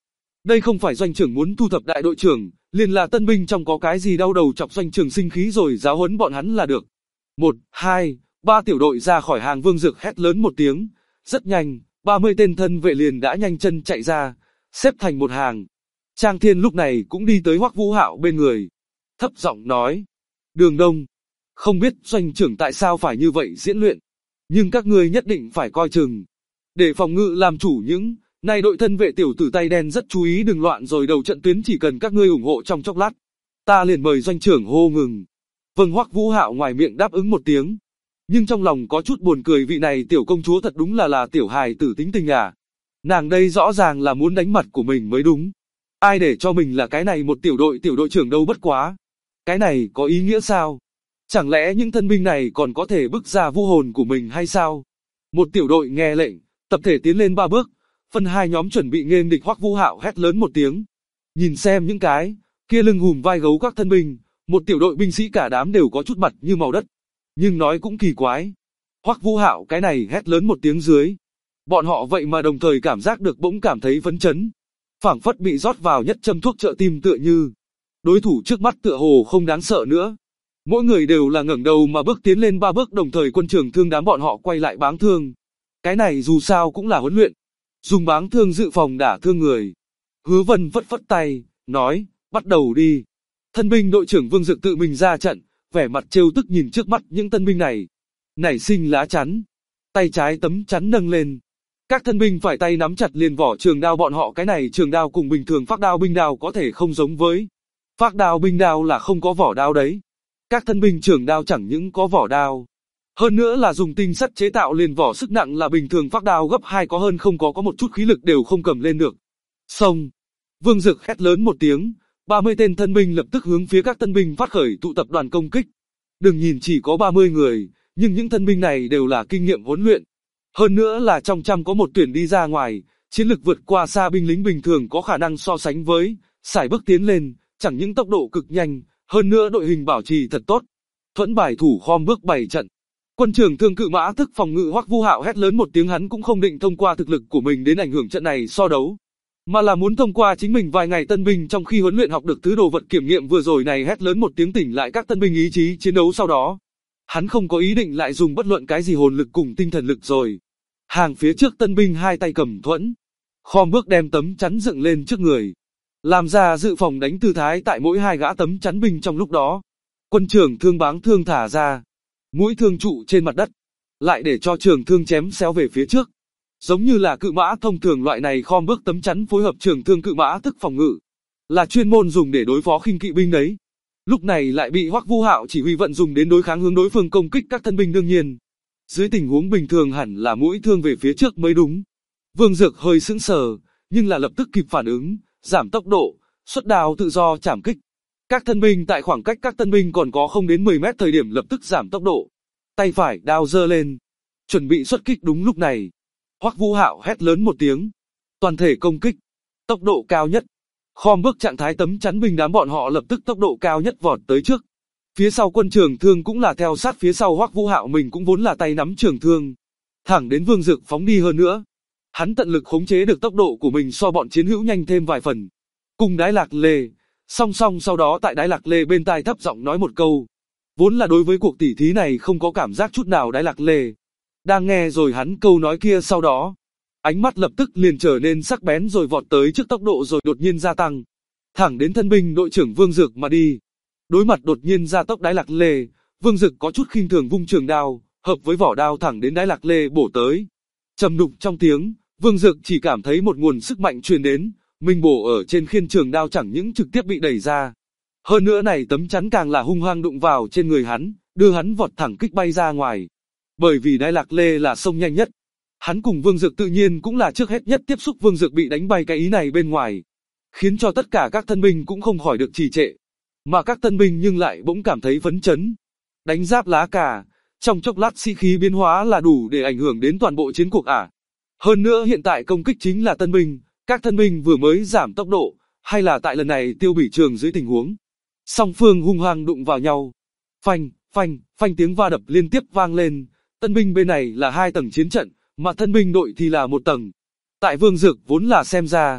Đây không phải doanh trưởng muốn thu thập đại đội trưởng, liền là tân binh trong có cái gì đau đầu chọc doanh trưởng sinh khí rồi giáo huấn bọn hắn là được. 1, 2, 3 tiểu đội ra khỏi hàng. Vương Dực hét lớn một tiếng, rất nhanh, 30 tên thân vệ liền đã nhanh chân chạy ra, xếp thành một hàng. Trang Thiên lúc này cũng đi tới Hoắc Vũ Hạo bên người, thấp giọng nói: Đường Đông, không biết doanh trưởng tại sao phải như vậy diễn luyện, nhưng các ngươi nhất định phải coi chừng. Để phòng ngự làm chủ những này đội thân vệ tiểu tử tay đen rất chú ý đừng loạn rồi đầu trận tuyến chỉ cần các ngươi ủng hộ trong chốc lát. Ta liền mời doanh trưởng hô ngừng. Vâng. Hoắc Vũ Hạo ngoài miệng đáp ứng một tiếng, nhưng trong lòng có chút buồn cười, vị này tiểu công chúa thật đúng là tiểu hài tử tính tình à. Nàng đây rõ ràng là muốn đánh mặt của mình mới đúng. Ai để cho mình là cái này một tiểu đội trưởng đâu, bất quá. Cái này có ý nghĩa sao? Chẳng lẽ những thân binh này còn có thể bức ra vu hồn của mình hay sao? Một tiểu đội nghe lệnh, tập thể tiến lên 3 bước, phân 2 nhóm chuẩn bị nghênh địch. Hoắc Vũ Hạo hét lớn một tiếng. Nhìn xem những cái kia lưng hùm vai gấu các thân binh, một tiểu đội binh sĩ cả đám đều có chút mặt như màu đất. Nhưng nói cũng kỳ quái, Hoắc Vũ Hạo cái này hét lớn một tiếng dưới, bọn họ vậy mà đồng thời cảm giác được bỗng cảm thấy phấn chấn, phảng phất bị rót vào nhất châm thuốc trợ tim tựa như. Đối thủ trước mắt tựa hồ không đáng sợ nữa. Mỗi người đều là ngẩng đầu mà bước tiến lên 3 bước, đồng thời quân trường thương đám bọn họ quay lại báng thương. Cái này dù sao cũng là huấn luyện, dùng báng thương dự phòng đả thương người. Hứa Vân phất phất tay, nói, bắt đầu đi. Thân binh đội trưởng Vương Dực tự mình ra trận, vẻ mặt trêu tức nhìn trước mắt những tân binh này. Nảy sinh lá chắn, tay trái tấm chắn nâng lên. Các thân binh phải tay nắm chặt liền vỏ trường đao, bọn họ cái này trường đao cùng bình thường phác đao binh đao có thể không giống với. Phác đao binh đao là không có vỏ đao đấy. Các thân binh trường đao chẳng những có vỏ đao, hơn nữa là dùng tinh sắt chế tạo, liền vỏ sức nặng là bình thường phác đao gấp 2 có hơn, không có một chút khí lực đều không cầm lên được. Xông! Vương Dực hét lớn một tiếng, 30 tên thân binh lập tức hướng phía các tân binh phát khởi tụ tập đoàn công kích. Đừng nhìn chỉ có 30 người, nhưng những thân binh này đều là kinh nghiệm huấn luyện. Hơn nữa là trong trăm có một tuyển đi ra ngoài, chiến lực vượt qua xa binh lính bình thường có khả năng so sánh với, sải bước tiến lên, chẳng những tốc độ cực nhanh, hơn nữa đội hình bảo trì thật tốt. Thuẫn bài thủ khom bước bày trận. Quân trưởng thương cự mã thức phòng ngự. Hoắc Vũ Hạo hét lớn một tiếng, hắn cũng không định thông qua thực lực của mình đến ảnh hưởng trận này so đấu, mà là muốn thông qua chính mình vài ngày tân binh trong khi huấn luyện học được thứ đồ vật kiểm nghiệm vừa rồi này. Hét lớn một tiếng tỉnh lại các tân binh ý chí chiến đấu, sau đó hắn không có ý định lại dùng bất luận cái gì hồn lực cùng tinh thần lực rồi. Hàng phía trước tân binh hai tay cầm thuẫn, khom bước đem tấm chắn dựng lên trước người, làm ra dự phòng đánh tư thái tại mỗi 2 gã tấm chắn binh trong lúc đó. Quân trưởng thương báng thương thả ra, mũi thương trụ trên mặt đất, lại để cho trường thương chém xéo về phía trước. Giống như là cự mã thông thường loại này khom bước tấm chắn phối hợp trường thương cự mã thức phòng ngự, là chuyên môn dùng để đối phó khinh kỵ binh đấy. Lúc này lại bị Hoắc Vũ Hạo chỉ huy vận dùng đến đối kháng hướng đối phương công kích các thân binh, đương nhiên. Dưới tình huống bình thường hẳn là mũi thương về phía trước mới đúng. Vương Dực hơi sững sờ, nhưng là lập tức kịp phản ứng, giảm tốc độ, xuất đao tự do chảm kích. Các thân binh tại khoảng cách các tân binh còn có không đến 10 mét thời điểm lập tức giảm tốc độ. Tay phải đao giơ lên, chuẩn bị xuất kích. Đúng lúc này, Hoắc Vũ Hạo hét lớn một tiếng, toàn thể công kích, tốc độ cao nhất. Khom bước trạng thái tấm chắn binh đám bọn họ lập tức tốc độ cao nhất vọt tới trước. Phía sau quân trường thương cũng là theo sát phía sau. Hoắc Vũ Hạo mình cũng vốn là tay nắm trường thương, thẳng đến Vương Dực phóng đi. Hơn nữa, hắn tận lực khống chế được tốc độ của mình so bọn chiến hữu nhanh thêm vài phần. Cùng Đái Lạc Lê song song, sau đó tại Đái Lạc Lê bên tai thấp giọng nói một câu. Vốn là đối với cuộc tỉ thí này không có cảm giác chút nào Đái Lạc Lê đang nghe rồi hắn câu nói kia, sau đó ánh mắt lập tức liền trở nên sắc bén rồi vọt tới trước, tốc độ rồi đột nhiên gia tăng, thẳng đến thân binh đội trưởng Vương Dực mà đi. Đối mặt đột nhiên gia tốc Đái Lạc Lê, Vương Dực có chút khinh thường vung trường đao, hợp với vỏ đao thẳng đến Đái Lạc Lê bổ tới. Trầm đục trong tiếng, Vương Dực chỉ cảm thấy một nguồn sức mạnh truyền đến, mình bổ ở trên khiên trường đao chẳng những trực tiếp bị đẩy ra, hơn nữa này tấm chắn càng là hung hăng đụng vào trên người hắn, đưa hắn vọt thẳng kích bay ra ngoài. Bởi vì Đái Lạc Lê là xông nhanh nhất, hắn cùng Vương Dực tự nhiên cũng là trước hết nhất tiếp xúc. Vương Dực bị đánh bay cái ý này bên ngoài, khiến cho tất cả các thân binh cũng không khỏi được trì trệ, mà các tân binh nhưng lại bỗng cảm thấy phấn chấn. Đánh giáp lá cà, trong chốc lát sĩ khí biến hóa là đủ để ảnh hưởng đến toàn bộ chiến cuộc à. Hơn nữa hiện tại công kích chính là tân binh, các thân binh vừa mới giảm tốc độ, hay là tại lần này tiêu bỉ trường dưới tình huống song phương hung hăng đụng vào nhau. Phanh, phanh, phanh tiếng va đập liên tiếp vang lên. Tân binh bên này là 2 tầng chiến trận, mà thân binh đội thì là 1 tầng. Tại Vương Dực vốn là xem ra,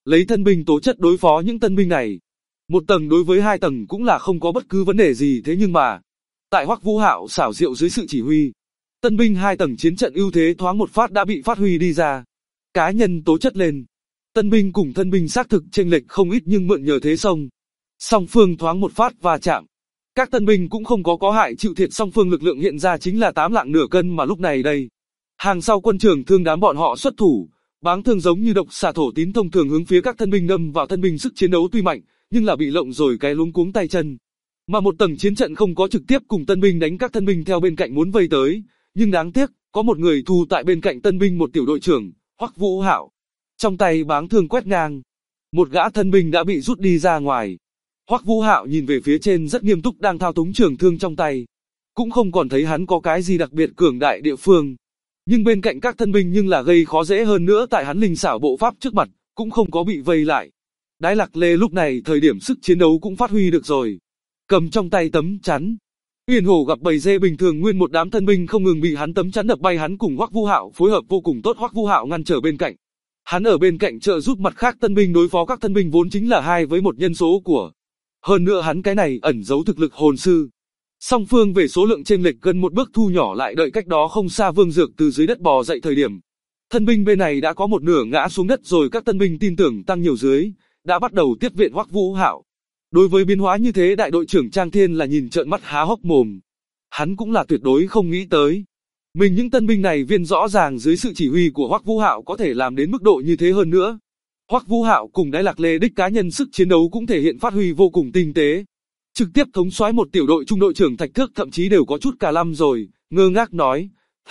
lấy thân binh tố chất đối phó những tân binh này. Một tầng đối với hai tầng cũng là không có bất cứ vấn đề gì, thế nhưng mà, tại Hoắc Vũ Hạo xảo diệu dưới sự chỉ huy, tân binh hai tầng chiến trận ưu thế thoáng một phát đã bị phát huy đi ra. Cá nhân tố chất lên, tân binh cùng thân binh xác thực chênh lệch không ít, nhưng mượn nhờ thế song phương thoáng một phát va chạm. Các tân binh cũng không có hại chịu thiệt, song phương lực lượng hiện ra chính là 8 lạng nửa cân, mà lúc này đây, hàng sau quân trưởng thương đám bọn họ xuất thủ, báng thương giống như độc xà thổ tín thông thường hướng phía các thân binh đâm vào. Thân binh sức chiến đấu tuy mạnh, nhưng là bị lộng rồi cái luống cuống tay chân. Mà một tầng chiến trận không có trực tiếp cùng tân binh đánh, các thân binh theo bên cạnh muốn vây tới, nhưng đáng tiếc, có một người thu tại bên cạnh tân binh, một tiểu đội trưởng, Hoắc Vũ Hạo. Trong tay báng thương quét ngang, một gã thân binh đã bị rút đi ra ngoài. Hoắc Vũ Hạo nhìn về phía trên rất nghiêm túc đang thao túng trường thương trong tay, cũng không còn thấy hắn có cái gì đặc biệt cường đại địa phương. Nhưng bên cạnh các thân binh nhưng là gây khó dễ hơn nữa, tại hắn linh xảo bộ pháp trước mặt, cũng không có bị vây lại. Đái Lạc Lê lúc này thời điểm sức chiến đấu cũng phát huy được rồi, cầm trong tay tấm chắn. Uyển Hổ gặp bầy dê bình thường, nguyên một đám thân binh không ngừng bị hắn tấm chắn đập bay, hắn cùng Hoắc Vũ Hạo phối hợp vô cùng tốt. Hoắc Vũ Hạo ngăn trở bên cạnh, hắn ở bên cạnh trợ giúp mặt khác tân binh đối phó các thân binh vốn chính là 2 với 1 nhân số của. Hơn nữa hắn cái này ẩn giấu thực lực hồn sư. Song phương về số lượng chênh lệch gần một bước thu nhỏ lại, đợi cách đó không xa Vương Dược từ dưới đất bò dậy thời điểm, thân binh bên này đã có một nửa ngã xuống đất rồi. Các tân binh tin tưởng tăng nhiều dưới, đã bắt đầu tiếp viện Hoắc Vũ Hạo. Đối với biến hóa như thế, đại đội trưởng Trang Thiên là nhìn trợn mắt há hốc mồm. Hắn cũng là tuyệt đối không nghĩ tới, mình những tân binh này viên rõ ràng dưới sự chỉ huy của Hoắc Vũ Hạo có thể làm đến mức độ như thế. Hơn nữa, Hoắc Vũ Hạo cùng Đái Lạc Lê đích cá nhân sức chiến đấu cũng thể hiện phát huy vô cùng tinh tế. Trực tiếp thống soái một tiểu đội, trung đội trưởng Thạch Thước thậm chí đều có chút cả lăm rồi, ngơ ngác nói,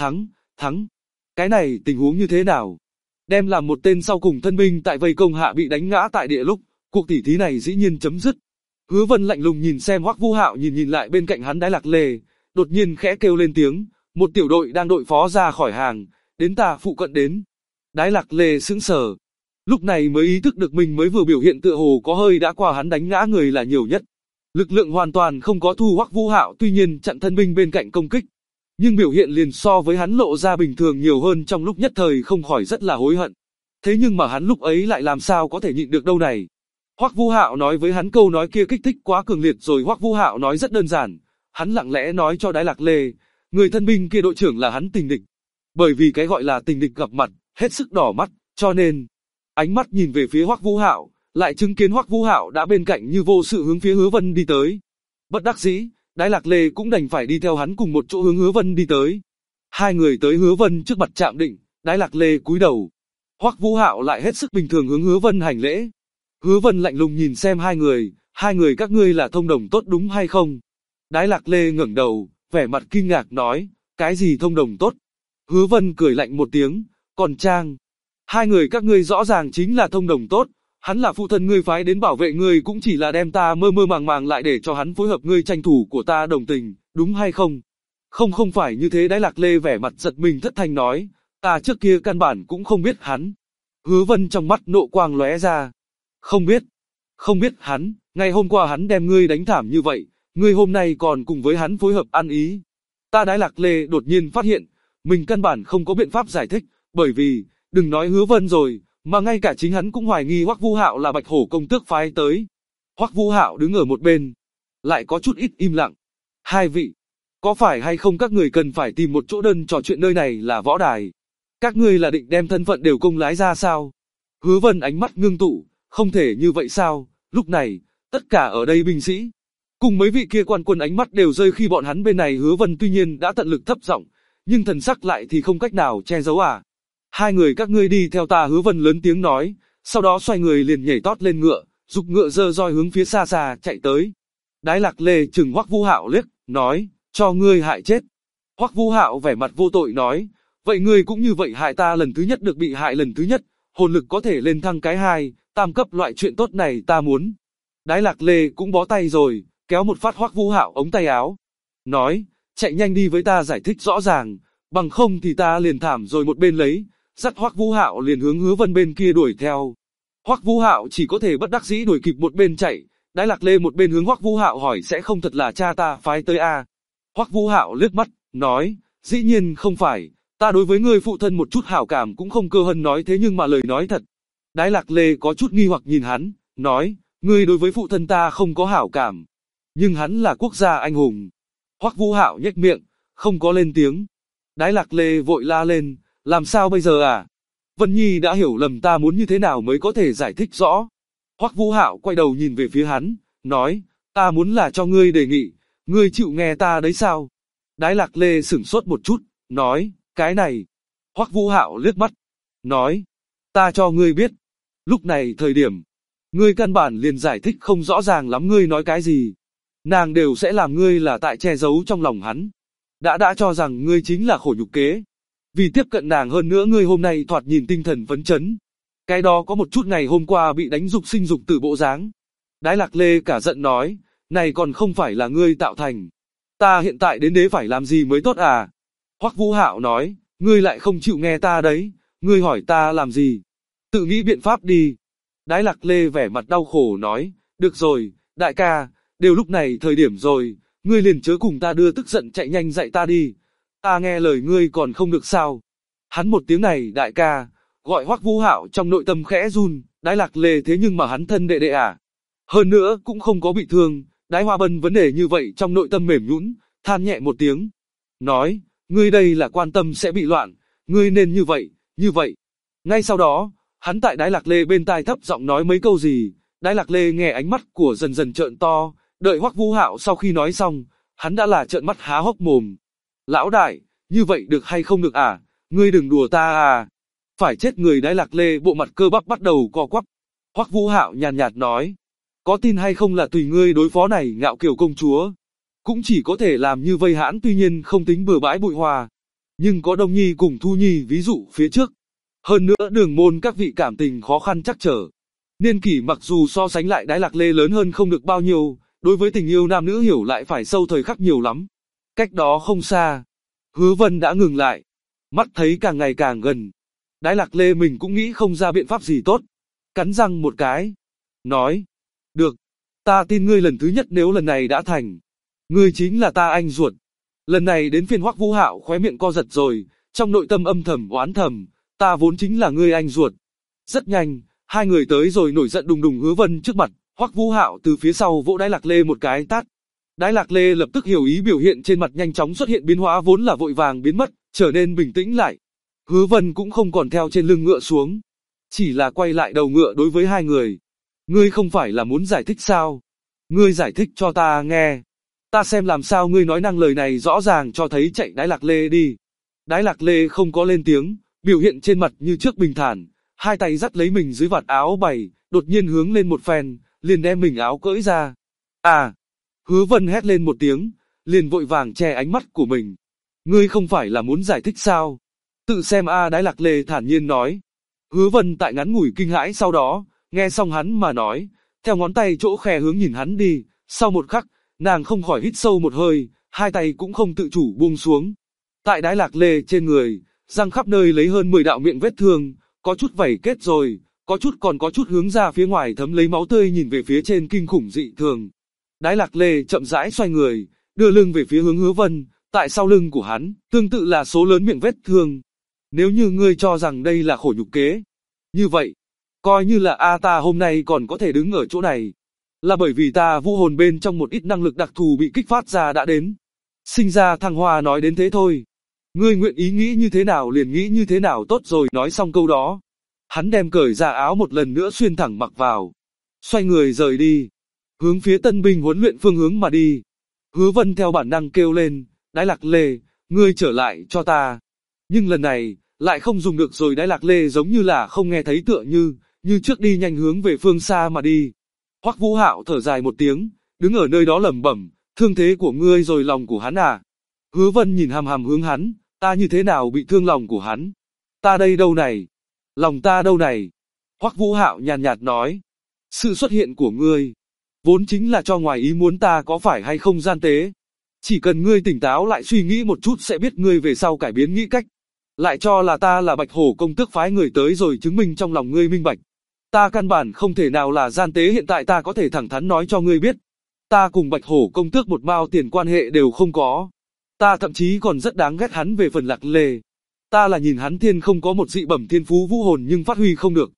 thắng, cái này tình huống như thế nào? Đem làm một tên sau cùng thân binh tại vây công hạ bị đánh ngã tại địa, lúc cuộc tỉ thí này dĩ nhiên chấm dứt. Hứa Vân lạnh lùng nhìn xem Hoắc Vũ Hạo, nhìn lại bên cạnh hắn Đái Lạc Lê, đột nhiên khẽ kêu lên tiếng, một tiểu đội đang đội phó ra khỏi hàng, đến ta phụ cận đến. Đái Lạc Lê sững sờ, lúc này mới ý thức được mình mới vừa biểu hiện tựa hồ có hơi đã qua, hắn đánh ngã người là nhiều nhất. Lực lượng hoàn toàn không có thu Hoắc Vũ Hạo tuy nhiên chặn thân binh bên cạnh công kích, nhưng biểu hiện liền so với hắn lộ ra bình thường nhiều hơn, trong lúc nhất thời không khỏi rất là hối hận. Thế nhưng mà hắn lúc ấy lại làm sao có thể nhịn được đâu này. Hoắc Vũ Hạo nói với hắn câu nói kia kích thích quá cường liệt rồi. Hoắc Vũ Hạo nói rất đơn giản, hắn lặng lẽ nói cho Đái Lạc Lê, người thân binh kia đội trưởng là hắn tình địch. Bởi vì cái gọi là tình địch gặp mặt, hết sức đỏ mắt, cho nên ánh mắt nhìn về phía Hoắc Vũ Hạo, lại chứng kiến Hoắc Vũ Hạo đã bên cạnh như vô sự hướng phía Hứa Vân đi tới. Bất đắc dĩ, Đái Lạc Lê cũng đành phải đi theo hắn cùng một chỗ hướng Hứa Vân đi tới. Hai người tới Hứa Vân trước mặt chạm định, Đái Lạc Lê cúi đầu. Hoắc Vũ Hạo lại hết sức bình thường hướng Hứa Vân hành lễ. Hứa Vân lạnh lùng nhìn xem hai người các ngươi là thông đồng tốt đúng hay không? Đái Lạc Lê ngẩng đầu, vẻ mặt kinh ngạc nói, cái gì thông đồng tốt? Hứa Vân cười lạnh một tiếng, còn Trang, hai người các ngươi rõ ràng chính là thông đồng tốt. Hắn là phụ thân ngươi phái đến bảo vệ ngươi, cũng chỉ là đem ta mơ màng lại để cho hắn phối hợp ngươi tranh thủ của ta đồng tình, đúng hay không? Không phải như thế. Đái Lạc Lê vẻ mặt giật mình thất thanh nói, ta trước kia căn bản cũng không biết hắn. Hứa Vân trong mắt nộ quang lóe ra, không biết hắn, ngày hôm qua hắn đem ngươi đánh thảm như vậy, ngươi hôm nay còn cùng với hắn phối hợp ăn ý. Ta Đái Lạc Lê đột nhiên phát hiện, mình căn bản không có biện pháp giải thích, bởi vì, đừng nói Hứa Vân rồi, mà ngay cả chính hắn cũng hoài nghi Hoắc Vũ Hạo là Bạch Hổ công tước phái tới. Hoắc Vũ Hạo đứng ở một bên, lại có chút ít im lặng. Hai vị, có phải hay không các người cần phải tìm một chỗ đơn trò chuyện, nơi này là võ đài. Các ngươi là định đem thân phận đều công lái ra sao? Hứa Vân ánh mắt ngưng tụ, không thể như vậy sao? Lúc này, tất cả ở đây binh sĩ, cùng mấy vị kia quan quân ánh mắt đều rơi khi bọn hắn bên này. Hứa Vân tuy nhiên đã tận lực thấp giọng, nhưng thần sắc lại thì không cách nào che giấu à. Hai người các ngươi đi theo ta. Hứa Vân lớn tiếng nói, sau đó xoay người liền nhảy tót lên ngựa, giục ngựa giơ roi hướng phía xa xa chạy tới. Đái Lạc Lê chừng Hoắc Vũ Hạo liếc, nói, cho ngươi hại chết. Hoắc Vũ Hạo vẻ mặt vô tội nói, vậy ngươi cũng như vậy hại ta lần thứ nhất được bị hại lần thứ nhất, hồn lực có thể lên thăng cái 2, 3 cấp loại chuyện tốt này ta muốn. Đái Lạc Lê cũng bó tay rồi, kéo một phát Hoắc Vũ Hạo ống tay áo, nói, chạy nhanh đi với ta giải thích rõ ràng, bằng không thì ta liền thảm rồi. Một bên lấy, dắt Hoắc Vũ Hạo liền hướng Hứa Vân bên kia đuổi theo. Hoắc Vũ Hạo chỉ có thể bất đắc dĩ đuổi kịp một bên chạy. Đái Lạc Lê một bên hướng Hoắc Vũ Hạo hỏi, sẽ không thật là cha ta phái tới à? Hoắc Vũ Hạo liếc mắt, nói, dĩ nhiên không phải, ta đối với ngươi phụ thân một chút hảo cảm cũng không. Cơ Hân nói thế nhưng mà lời nói thật. Đái Lạc Lê có chút nghi hoặc nhìn hắn, nói, ngươi đối với phụ thân ta không có hảo cảm, nhưng hắn là quốc gia anh hùng. Hoắc Vũ Hạo nhếch miệng, không có lên tiếng. Đái Lạc Lê vội la lên, làm sao bây giờ à? Vân Nhi đã hiểu lầm, ta muốn như thế nào mới có thể giải thích rõ? Hoắc Vũ Hạo quay đầu nhìn về phía hắn, nói, ta muốn là cho ngươi đề nghị, ngươi chịu nghe ta đấy sao? Đái Lạc Lê sửng sốt một chút, nói, cái này. Hoắc Vũ Hạo liếc mắt, nói, ta cho ngươi biết, lúc này thời điểm, ngươi căn bản liền giải thích không rõ ràng lắm, ngươi nói cái gì. Nàng đều sẽ làm ngươi là tại che giấu trong lòng hắn. Đã cho rằng ngươi chính là khổ nhục kế. Vì tiếp cận nàng, hơn nữa ngươi hôm nay thoạt nhìn tinh thần phấn chấn. Cái đó có một chút ngày hôm qua bị đánh dục sinh dục tử bộ dáng. Đái Lạc Lê cả giận nói, này còn không phải là ngươi tạo thành. Ta hiện tại đến đế phải làm gì mới tốt à? Hoắc Vũ Hạo nói, ngươi lại không chịu nghe ta đấy, ngươi hỏi ta làm gì? Tự nghĩ biện pháp đi. Đái Lạc Lê vẻ mặt đau khổ nói, được rồi, đại ca, đều lúc này thời điểm rồi, ngươi liền chớ cùng ta đưa tức giận, chạy nhanh dạy ta đi. Ta nghe lời ngươi còn không được sao? Hắn một tiếng này đại ca, gọi Hoắc Vũ Hạo trong nội tâm khẽ run, Đái Lạc Lê thế nhưng mà hắn thân đệ đệ à? Hơn nữa cũng không có bị thương, Đái Hoa Bân vấn đề như vậy trong nội tâm mềm nhũn, than nhẹ một tiếng. Nói, ngươi đây là quan tâm sẽ bị loạn, ngươi nên như vậy, như vậy. Ngay sau đó, hắn tại Đái Lạc Lê bên tai thấp giọng nói mấy câu gì, Đái Lạc Lê nghe ánh mắt của dần dần trợn to, đợi Hoắc Vũ Hạo sau khi nói xong, hắn đã là trợn mắt há hốc mồm. Lão đại, như vậy được hay không được à? Ngươi đừng đùa ta à? Phải chết người. Đái Lạc Lê bộ mặt cơ bắp bắt đầu co quắp. Hoắc Vũ Hạo nhàn nhạt nói, có tin hay không là tùy ngươi, đối phó này Ngạo Kiều công chúa. Cũng chỉ có thể làm như vây hãn, tuy nhiên không tính bừa bãi bụi hòa. Nhưng có Đông Nhi cùng Thu Nhi ví dụ phía trước. Hơn nữa Đường môn các vị cảm tình khó khăn chắc trở. Niên kỷ mặc dù so sánh lại Đái Lạc Lê lớn hơn không được bao nhiêu, đối với tình yêu nam nữ hiểu lại phải sâu thời khắc nhiều lắm. Cách đó không xa, Hứa Vân đã ngừng lại, mắt thấy càng ngày càng gần. Đái Lạc Lê mình cũng nghĩ không ra biện pháp gì tốt, cắn răng một cái, nói, được, ta tin ngươi lần thứ nhất, nếu lần này đã thành, ngươi chính là ta anh ruột. Lần này đến phiên Hoắc Vũ Hạo khóe miệng co giật rồi, trong nội tâm âm thầm oán thầm, ta vốn chính là ngươi anh ruột. Rất nhanh, hai người tới rồi, nổi giận đùng đùng Hứa Vân trước mặt, Hoắc Vũ Hạo từ phía sau vỗ Đái Lạc Lê một cái tát. Đái Lạc Lê lập tức hiểu ý, biểu hiện trên mặt nhanh chóng xuất hiện biến hóa, vốn là vội vàng biến mất, trở nên bình tĩnh lại. Hứa Vân cũng không còn theo trên lưng ngựa xuống, chỉ là quay lại đầu ngựa đối với hai người. Ngươi không phải là muốn giải thích sao? Ngươi giải thích cho ta nghe. Ta xem làm sao ngươi nói năng lời này rõ ràng cho thấy chạy Đái Lạc Lê đi. Đái Lạc Lê không có lên tiếng, biểu hiện trên mặt như trước bình thản, hai tay dắt lấy mình dưới vạt áo bày, đột nhiên hướng lên một phen, liền đem mình áo cởi ra. À! Hứa Vân hét lên một tiếng, liền vội vàng che ánh mắt của mình. Ngươi không phải là muốn giải thích sao? Tự xem a. Đái Lạc Lê thản nhiên nói. Hứa Vân tại ngắn ngủi kinh hãi sau đó, nghe xong hắn mà nói, theo ngón tay chỗ khe hướng nhìn hắn đi, sau một khắc, nàng không khỏi hít sâu một hơi, hai tay cũng không tự chủ buông xuống. Tại Đái Lạc Lê trên người, răng khắp nơi lấy hơn 10 đạo miệng vết thương, có chút vảy kết rồi, có chút còn có chút hướng ra phía ngoài thấm lấy máu tươi, nhìn về phía trên kinh khủng dị thường. Đái Lạc Lê chậm rãi xoay người, đưa lưng về phía hướng Hứa Vân, tại sau lưng của hắn, tương tự là số lớn miệng vết thương. Nếu như ngươi cho rằng đây là khổ nhục kế, như vậy, coi như là ta hôm nay còn có thể đứng ở chỗ này, là bởi vì ta vũ hồn bên trong một ít năng lực đặc thù bị kích phát ra đã đến. Sinh ra thăng hoa nói đến thế thôi. Ngươi nguyện ý nghĩ như thế nào liền nghĩ như thế nào tốt rồi. Nói xong câu đó, hắn đem cởi ra áo một lần nữa xuyên thẳng mặc vào, xoay người rời đi, hướng phía tân binh huấn luyện phương hướng mà đi. Hứa Vân theo bản năng kêu lên, Đái Lạc Lê, ngươi trở lại cho ta. Nhưng lần này, lại không dùng được rồi. Đái Lạc Lê giống như là không nghe thấy, tựa như trước đi nhanh hướng về phương xa mà đi. Hoắc Vũ Hạo thở dài một tiếng, đứng ở nơi đó lẩm bẩm, thương thế của ngươi rồi lòng của hắn à? Hứa Vân nhìn hằm hằm hướng hắn, ta như thế nào bị thương lòng của hắn? Ta đây đâu này? Lòng ta đâu này? Hoắc Vũ Hạo nhàn nhạt nói, sự xuất hiện của ngươi, vốn chính là cho ngoài ý muốn, ta có phải hay không gian tế? Chỉ cần ngươi tỉnh táo lại suy nghĩ một chút sẽ biết ngươi về sau cải biến nghĩ cách. Lại cho là ta là Bạch Hổ công tước phái người tới rồi chứng minh trong lòng ngươi minh bạch. Ta căn bản không thể nào là gian tế, hiện tại ta có thể thẳng thắn nói cho ngươi biết. Ta cùng Bạch Hổ công tước một mao tiền quan hệ đều không có. Ta thậm chí còn rất đáng ghét hắn. Về phần Lạc Lê, ta là nhìn hắn thiên không có một dị bẩm thiên phú vũ hồn nhưng phát huy không được.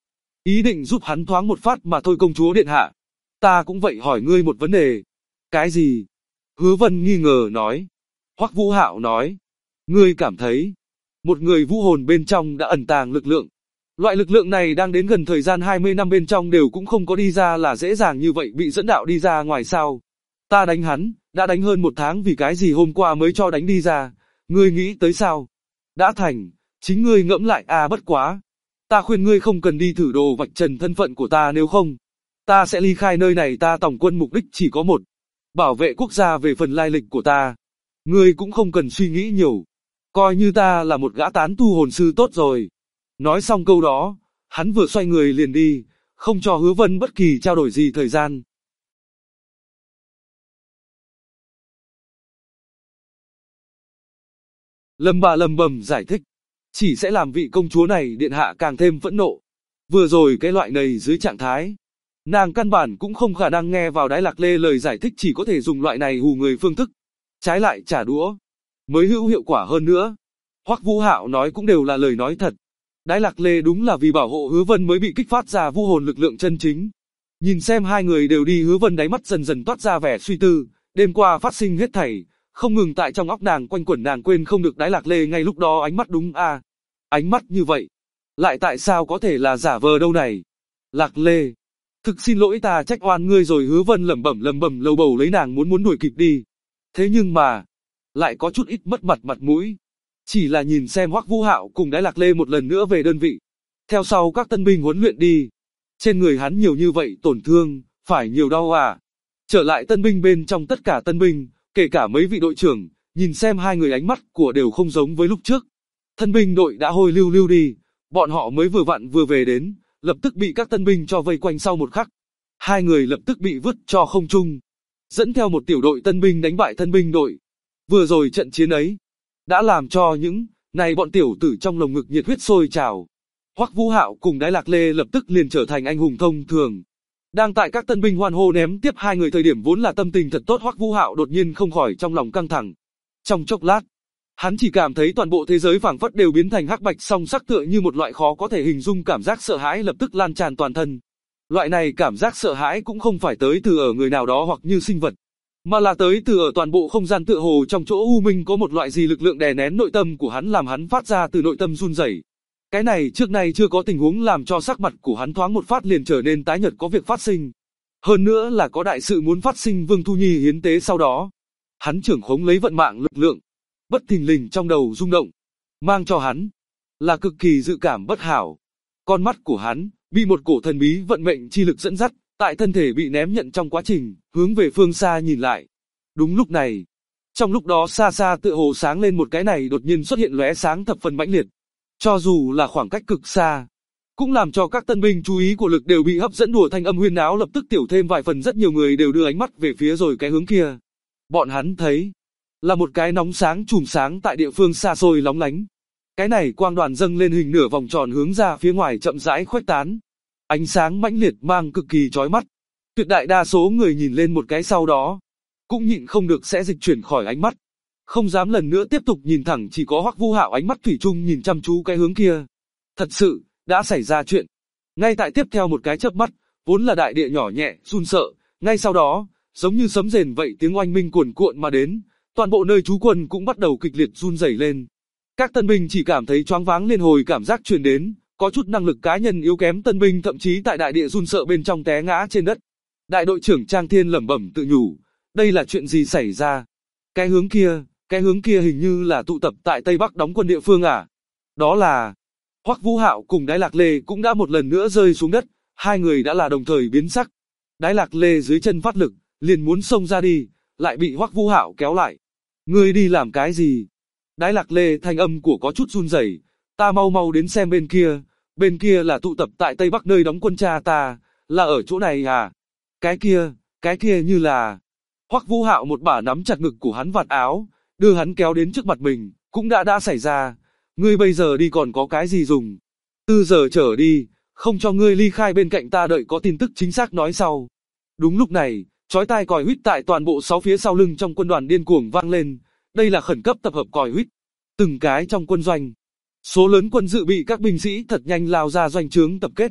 ý định giúp hắn thoáng một phát mà thôi công chúa điện hạ. Ta cũng vậy hỏi ngươi một vấn đề. Cái gì? Hứa Vân nghi ngờ nói. Hoắc Vũ Hạo nói. Ngươi cảm thấy, một người vũ hồn bên trong đã ẩn tàng lực lượng. Loại lực lượng này đang đến gần thời gian 20 năm bên trong đều cũng không có đi ra là dễ dàng như vậy bị dẫn đạo đi ra ngoài sao. Ta đánh hắn, đã đánh hơn 1 tháng vì cái gì hôm qua mới cho đánh đi ra, ngươi nghĩ tới sao? Đã thành, chính ngươi ngẫm lại bất quá. Ta khuyên ngươi không cần đi thử đồ vạch trần thân phận của ta nếu không. Ta sẽ ly khai nơi này ta tổng quân mục đích chỉ có một. Bảo vệ quốc gia về phần lai lịch của ta. Ngươi cũng không cần suy nghĩ nhiều. Coi như ta là một gã tán tu hồn sư tốt rồi. Nói xong câu đó, hắn vừa xoay người liền đi, không cho Hứa Vân bất kỳ trao đổi gì thời gian. Lâm Bà lầm bầm giải thích, chỉ sẽ làm vị công chúa này điện hạ càng thêm phẫn nộ. Vừa rồi cái loại này dưới trạng thái, nàng căn bản cũng không khả năng nghe vào Đái Lạc Lê lời giải thích, chỉ có thể dùng loại này hù người phương thức. Trái lại trả đũa, mới hữu hiệu quả hơn nữa. Hoắc Vũ Hạo nói cũng đều là lời nói thật. Đái Lạc Lê đúng là vì bảo hộ Hứa Vân mới bị kích phát ra vũ hồn lực lượng chân chính. Nhìn xem hai người đều đi, Hứa Vân đáy mắt dần dần toát ra vẻ suy tư, đêm qua phát sinh hết thảy, không ngừng tại trong óc nàng quanh quẩn, nàng quên không được Đái Lạc Lê ngay lúc đó ánh mắt đúng ánh mắt như vậy, lại tại sao có thể là giả vờ đâu này? Lạc Lê, thực xin lỗi ta trách oan ngươi rồi. Hứa Vân lẩm bẩm lầu bầu lấy nàng muốn đuổi kịp đi. Thế nhưng mà, lại có chút ít mất mặt mũi. Chỉ là nhìn xem Hoắc Vũ Hạo cùng Đái Lạc Lê một lần nữa về đơn vị. Theo sau các tân binh huấn luyện đi. Trên người hắn nhiều như vậy tổn thương, phải nhiều đau à. Trở lại tân binh bên trong, tất cả tân binh, kể cả mấy vị đội trưởng, nhìn xem hai người ánh mắt của đều không giống với lúc trước. Tân binh đội đã hôi lưu đi, bọn họ mới vừa vặn vừa về đến, lập tức bị các tân binh cho vây quanh. Sau một khắc, hai người lập tức bị vứt cho không trung, dẫn theo một tiểu đội tân binh đánh bại tân binh đội. Vừa rồi trận chiến ấy, đã làm cho những này bọn tiểu tử trong lồng ngực nhiệt huyết sôi trào. Hoắc Vũ Hạo cùng Đái Lạc Lê lập tức liền trở thành anh hùng thông thường. Đang tại các tân binh hoan hô ném tiếp hai người thời điểm vốn là tâm tình thật tốt, Hoắc Vũ Hạo đột nhiên không khỏi trong lòng căng thẳng. Trong chốc lát, hắn chỉ cảm thấy toàn bộ thế giới phảng phất đều biến thành hắc bạch song sắc, tựa như một loại khó có thể hình dung cảm giác sợ hãi lập tức lan tràn toàn thân. Loại này cảm giác sợ hãi cũng không phải tới từ ở người nào đó hoặc như sinh vật, mà là tới từ ở toàn bộ không gian, tựa hồ trong chỗ u minh có một loại gì lực lượng đè nén nội tâm của hắn, làm hắn phát ra từ nội tâm run rẩy. Cái này trước nay chưa có tình huống làm cho sắc mặt của hắn thoáng một phát liền trở nên tái nhợt, có việc phát sinh. Hơn nữa là có đại sự muốn phát sinh. Vương Thu Nhi hiến tế sau đó, hắn trưởng khống lấy vận mạng lực lượng, bất thình lình trong đầu rung động, mang cho hắn là cực kỳ dự cảm bất hảo. Con mắt của hắn bị một cổ thần bí vận mệnh chi lực dẫn dắt, tại thân thể bị ném nhận trong quá trình, hướng về phương xa nhìn lại. Đúng lúc này, trong lúc đó xa xa tựa hồ sáng lên một cái này đột nhiên xuất hiện lóe sáng thập phần mãnh liệt. Cho dù là khoảng cách cực xa, cũng làm cho các tân binh chú ý của lực đều bị hấp dẫn, đùa thanh âm huyên náo lập tức tiểu thêm vài phần, rất nhiều người đều đưa ánh mắt về phía rồi cái hướng kia. Bọn hắn thấy là một cái nóng sáng chùm sáng tại địa phương xa xôi lóng lánh. Cái này quang đoàn dâng lên hình nửa vòng tròn hướng ra phía ngoài chậm rãi khuếch tán. Ánh sáng mãnh liệt mang cực kỳ chói mắt. Tuyệt đại đa số người nhìn lên một cái sau đó, cũng nhịn không được sẽ dịch chuyển khỏi ánh mắt. Không dám lần nữa tiếp tục nhìn thẳng, chỉ có Hoắc Vũ Hạo ánh mắt thủy chung nhìn chăm chú cái hướng kia. Thật sự, đã xảy ra chuyện. Ngay tại tiếp theo một cái chớp mắt, vốn là đại địa nhỏ nhẹ, run sợ, ngay sau đó, giống như sấm rền vậy tiếng oanh minh cuồn cuộn mà đến, toàn bộ nơi trú quân cũng bắt đầu kịch liệt run rẩy lên. Các tân binh chỉ cảm thấy choáng váng liên hồi cảm giác truyền đến, có chút năng lực cá nhân yếu kém tân binh thậm chí tại đại địa run sợ bên trong té ngã trên đất. Đại đội trưởng Trang Thiên lẩm bẩm tự nhủ, đây là chuyện gì xảy ra? Cái hướng kia hình như là tụ tập tại Tây Bắc đóng quân địa phương à? Đó là... Hoắc Vũ Hạo cùng Đái Lạc Lê cũng đã một lần nữa rơi xuống đất, hai người đã là đồng thời biến sắc. Đái Lạc Lê dưới chân phát lực, liền muốn xông ra đi, lại bị Hoắc Vũ Hạo kéo lại. Ngươi đi làm cái gì? Đái Lạc Lê thanh âm của có chút run rẩy, ta mau đến xem bên kia là tụ tập tại Tây Bắc nơi đóng quân cha ta, là ở chỗ này à? Cái kia như là... Hoắc Vũ Hạo một bả nắm chặt ngực của hắn vạt áo, đưa hắn kéo đến trước mặt mình, cũng đã xảy ra. Ngươi bây giờ đi còn có cái gì dùng? 4 giờ trở đi, không cho ngươi ly khai bên cạnh ta, đợi có tin tức chính xác nói sau. Đúng lúc này, chói tai còi huýt tại toàn bộ 6 phía sau lưng trong quân đoàn điên cuồng vang lên. Đây là khẩn cấp tập hợp còi huýt. Từng cái trong quân doanh, số lớn quân dự bị các binh sĩ thật nhanh lao ra doanh trướng tập kết.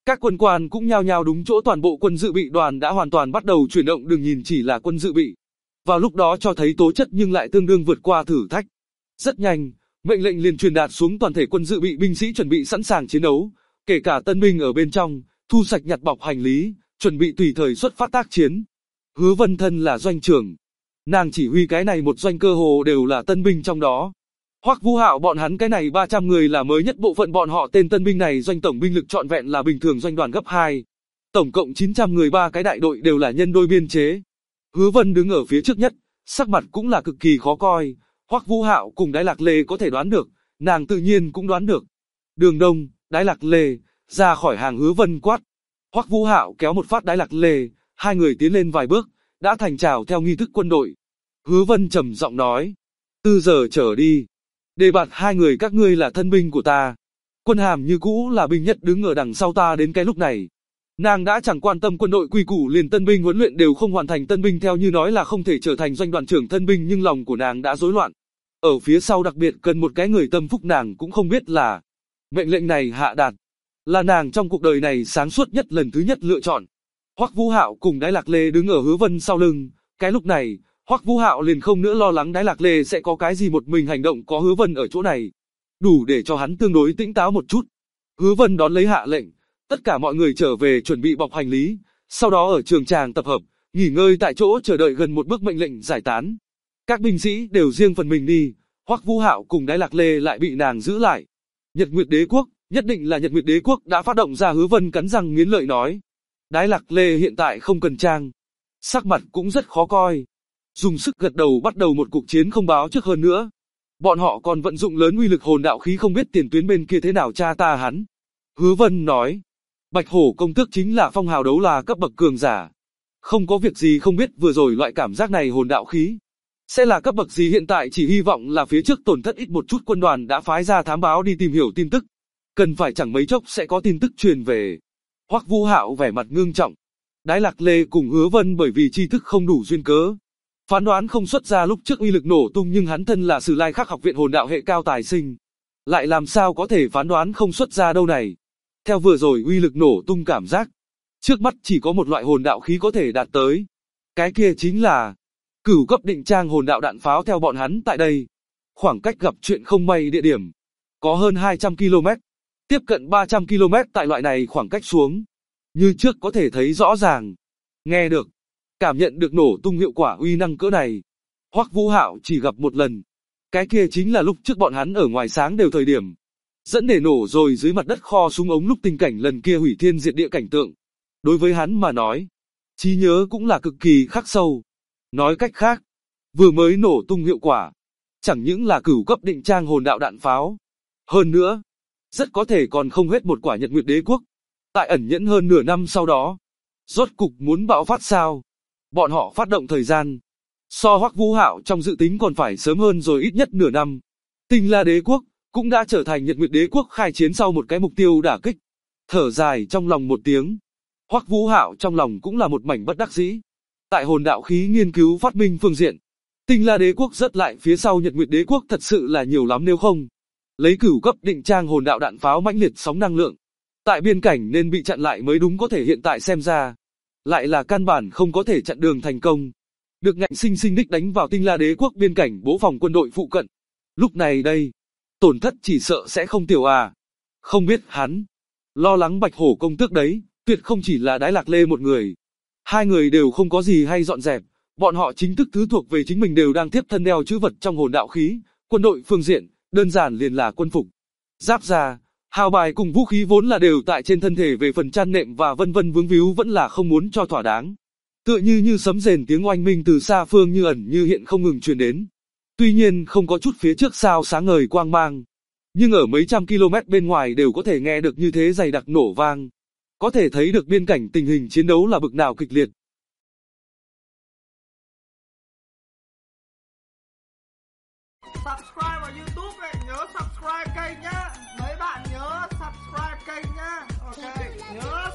Các quân quan cũng nhao nhao đúng chỗ, toàn bộ quân dự bị đoàn đã hoàn toàn bắt đầu chuyển động, đừng nhìn chỉ là quân dự bị. Vào lúc đó cho thấy tố chất nhưng lại tương đương vượt qua thử thách. Rất nhanh, mệnh lệnh liền truyền đạt xuống toàn thể quân dự bị, binh sĩ chuẩn bị sẵn sàng chiến đấu, kể cả tân binh ở bên trong, thu sạch nhặt bọc hành lý, chuẩn bị tùy thời xuất phát tác chiến. Hứa Vân thân là doanh trưởng, nàng chỉ huy cái này một doanh cơ hồ đều là tân binh trong đó. Hoắc Vũ Hạo bọn hắn cái này 300 người là mới nhất bộ phận, bọn họ tên tân binh này doanh tổng binh lực trọn vẹn là bình thường doanh đoàn gấp 2. Tổng cộng 900 người, 3 cái đại đội đều là nhân đôi biên chế. Hứa Vân đứng ở phía trước nhất, sắc mặt cũng là cực kỳ khó coi. Hoắc Vũ Hạo cùng Đái Lạc Lê có thể đoán được, nàng tự nhiên cũng đoán được. Đường Đông, Đái Lạc Lê, ra khỏi hàng, Hứa Vân quát. Hoắc Vũ Hạo kéo một phát Đái Lạc Lê, hai người tiến lên vài bước, đã thành chào theo nghi thức quân đội. Hứa Vân trầm giọng nói, từ giờ trở đi, đề bạt hai người các ngươi là thân binh của ta. Quân hàm như cũ là binh nhất đứng ở đằng sau ta. Đến cái lúc này, nàng đã chẳng quan tâm quân đội quy củ, liền tân binh huấn luyện đều không hoàn thành. Tân binh theo như nói là không thể trở thành doanh đoàn trưởng thân binh, nhưng lòng của nàng đã rối loạn. Ở phía sau đặc biệt cần một cái người tâm phúc, nàng cũng không biết là mệnh lệnh này hạ đạt là nàng trong cuộc đời này sáng suốt nhất, lần thứ nhất lựa chọn. Hoắc Vũ Hạo cùng Đái Lạc Lê đứng ở Hứa Vân sau lưng. Cái lúc này, Hoắc Vũ Hạo liền không nữa lo lắng Đái Lạc Lê sẽ có cái gì một mình hành động, có Hứa Vân ở chỗ này, đủ để cho hắn tương đối tĩnh táo một chút. Hứa Vân đón lấy hạ lệnh, tất cả mọi người trở về chuẩn bị bọc hành lý, sau đó ở trường tràng tập hợp, nghỉ ngơi tại chỗ chờ đợi gần một bước mệnh lệnh giải tán. Các binh sĩ đều riêng phần mình đi, Hoắc Vũ Hạo cùng Đái Lạc Lê lại bị nàng giữ lại. Nhật Nguyệt Đế quốc, nhất định là Nhật Nguyệt Đế quốc đã phát động ra. Hứa Vân cắn răng nghiến lợi nói. Đái Lạc Lê hiện tại không cần trang, sắc mặt cũng rất khó coi, dùng sức gật đầu, bắt đầu một cuộc chiến không báo trước. Hơn nữa, bọn họ còn vận dụng lớn uy lực hồn đạo khí, không biết tiền tuyến bên kia thế nào cha ta hắn. Hứa Vân nói, Bạch Hổ công tước chính là phong hào đấu la cấp bậc cường giả, không có việc gì không biết vừa rồi loại cảm giác này hồn đạo khí sẽ là cấp bậc gì. Hiện tại chỉ hy vọng là phía trước tổn thất ít một chút. Quân đoàn đã phái ra thám báo đi tìm hiểu tin tức, cần phải chẳng mấy chốc sẽ có tin tức truyền về. Hoắc Vũ Hạo vẻ mặt ngưng trọng. Đái Lạc Lê cùng Hứa Vân bởi vì tri thức không đủ duyên cớ, phán đoán không xuất ra lúc trước uy lực nổ tung, nhưng hắn thân là Sử Lai Khắc học viện hồn đạo hệ cao tài sinh, lại làm sao có thể phán đoán không xuất ra đâu này. Theo vừa rồi uy lực nổ tung cảm giác, trước mắt chỉ có một loại hồn đạo khí có thể đạt tới. Cái kia chính là cửu cấp định trang hồn đạo đạn pháo. Theo bọn hắn tại đây, khoảng cách gặp chuyện không may địa điểm có hơn 200 km, tiếp cận 300 km. Tại loại này khoảng cách xuống, như trước có thể thấy rõ ràng, nghe được, cảm nhận được nổ tung hiệu quả uy năng cỡ này. Hoắc Vũ Hạo chỉ gặp một lần, cái kia chính là lúc trước bọn hắn ở ngoài sáng đều thời điểm dẫn để nổ rồi dưới mặt đất kho súng ống, lúc tình cảnh lần kia hủy thiên diệt địa cảnh tượng. Đối với hắn mà nói, trí nhớ cũng là cực kỳ khắc sâu. Nói cách khác, vừa mới nổ tung hiệu quả chẳng những là cửu cấp định trang hồn đạo đạn pháo, hơn nữa rất có thể còn không hết một quả Nhật Nguyệt Đế quốc. Tại ẩn nhẫn hơn nửa năm sau đó, rốt cục muốn bạo phát sao? Bọn họ phát động thời gian so Hoắc Vũ Hạo trong dự tính còn phải sớm hơn rồi ít nhất nửa năm. Tinh La Đế quốc cũng đã trở thành Nhật Nguyệt Đế quốc khai chiến sau một cái mục tiêu đả kích. Thở dài trong lòng một tiếng, Hoắc Vũ Hạo trong lòng cũng là một mảnh bất đắc dĩ. Tại hồn đạo khí nghiên cứu phát minh phương diện, Tinh La Đế quốc rất lại phía sau Nhật Nguyệt Đế quốc thật sự là nhiều lắm, nếu không lấy cửu cấp định trang hồn đạo đạn pháo mãnh liệt sóng năng lượng, tại biên cảnh nên bị chặn lại mới đúng. Có thể hiện tại xem ra, lại là căn bản không có thể chặn đường thành công, được ngạnh sinh sinh đích đánh vào Tinh La Đế quốc biên cảnh bố phòng quân đội phụ cận. Lúc này đây, tổn thất chỉ sợ sẽ không tiểu à. Không biết hắn lo lắng Bạch Hổ công tước đấy, tuyệt không chỉ là Đái Lạc Lê một người. Hai người đều không có gì hay dọn dẹp, bọn họ chính thức thứ thuộc về chính mình đều đang tiếp thân đeo chữ vật trong hồn đạo khí. Quân đội phương diện, đơn giản liền là quân phục, giáp da, hào bài cùng vũ khí vốn là đều tại trên thân thể, về phần chăn nệm và vân vân vướng víu vẫn là không muốn cho thỏa đáng. Tựa như sấm rền tiếng oanh minh từ xa phương như ẩn như hiện không ngừng truyền đến. Tuy nhiên không có chút phía trước sao sáng ngời quang mang, nhưng ở mấy trăm km bên ngoài đều có thể nghe được như thế dày đặc nổ vang. Có thể thấy được biên cảnh tình hình chiến đấu là bực nào kịch liệt. Subscribe vào YouTube này, nhớ subscribe kênh nhá. Mấy bạn nhớ subscribe kênh nhá. Ok, nhớ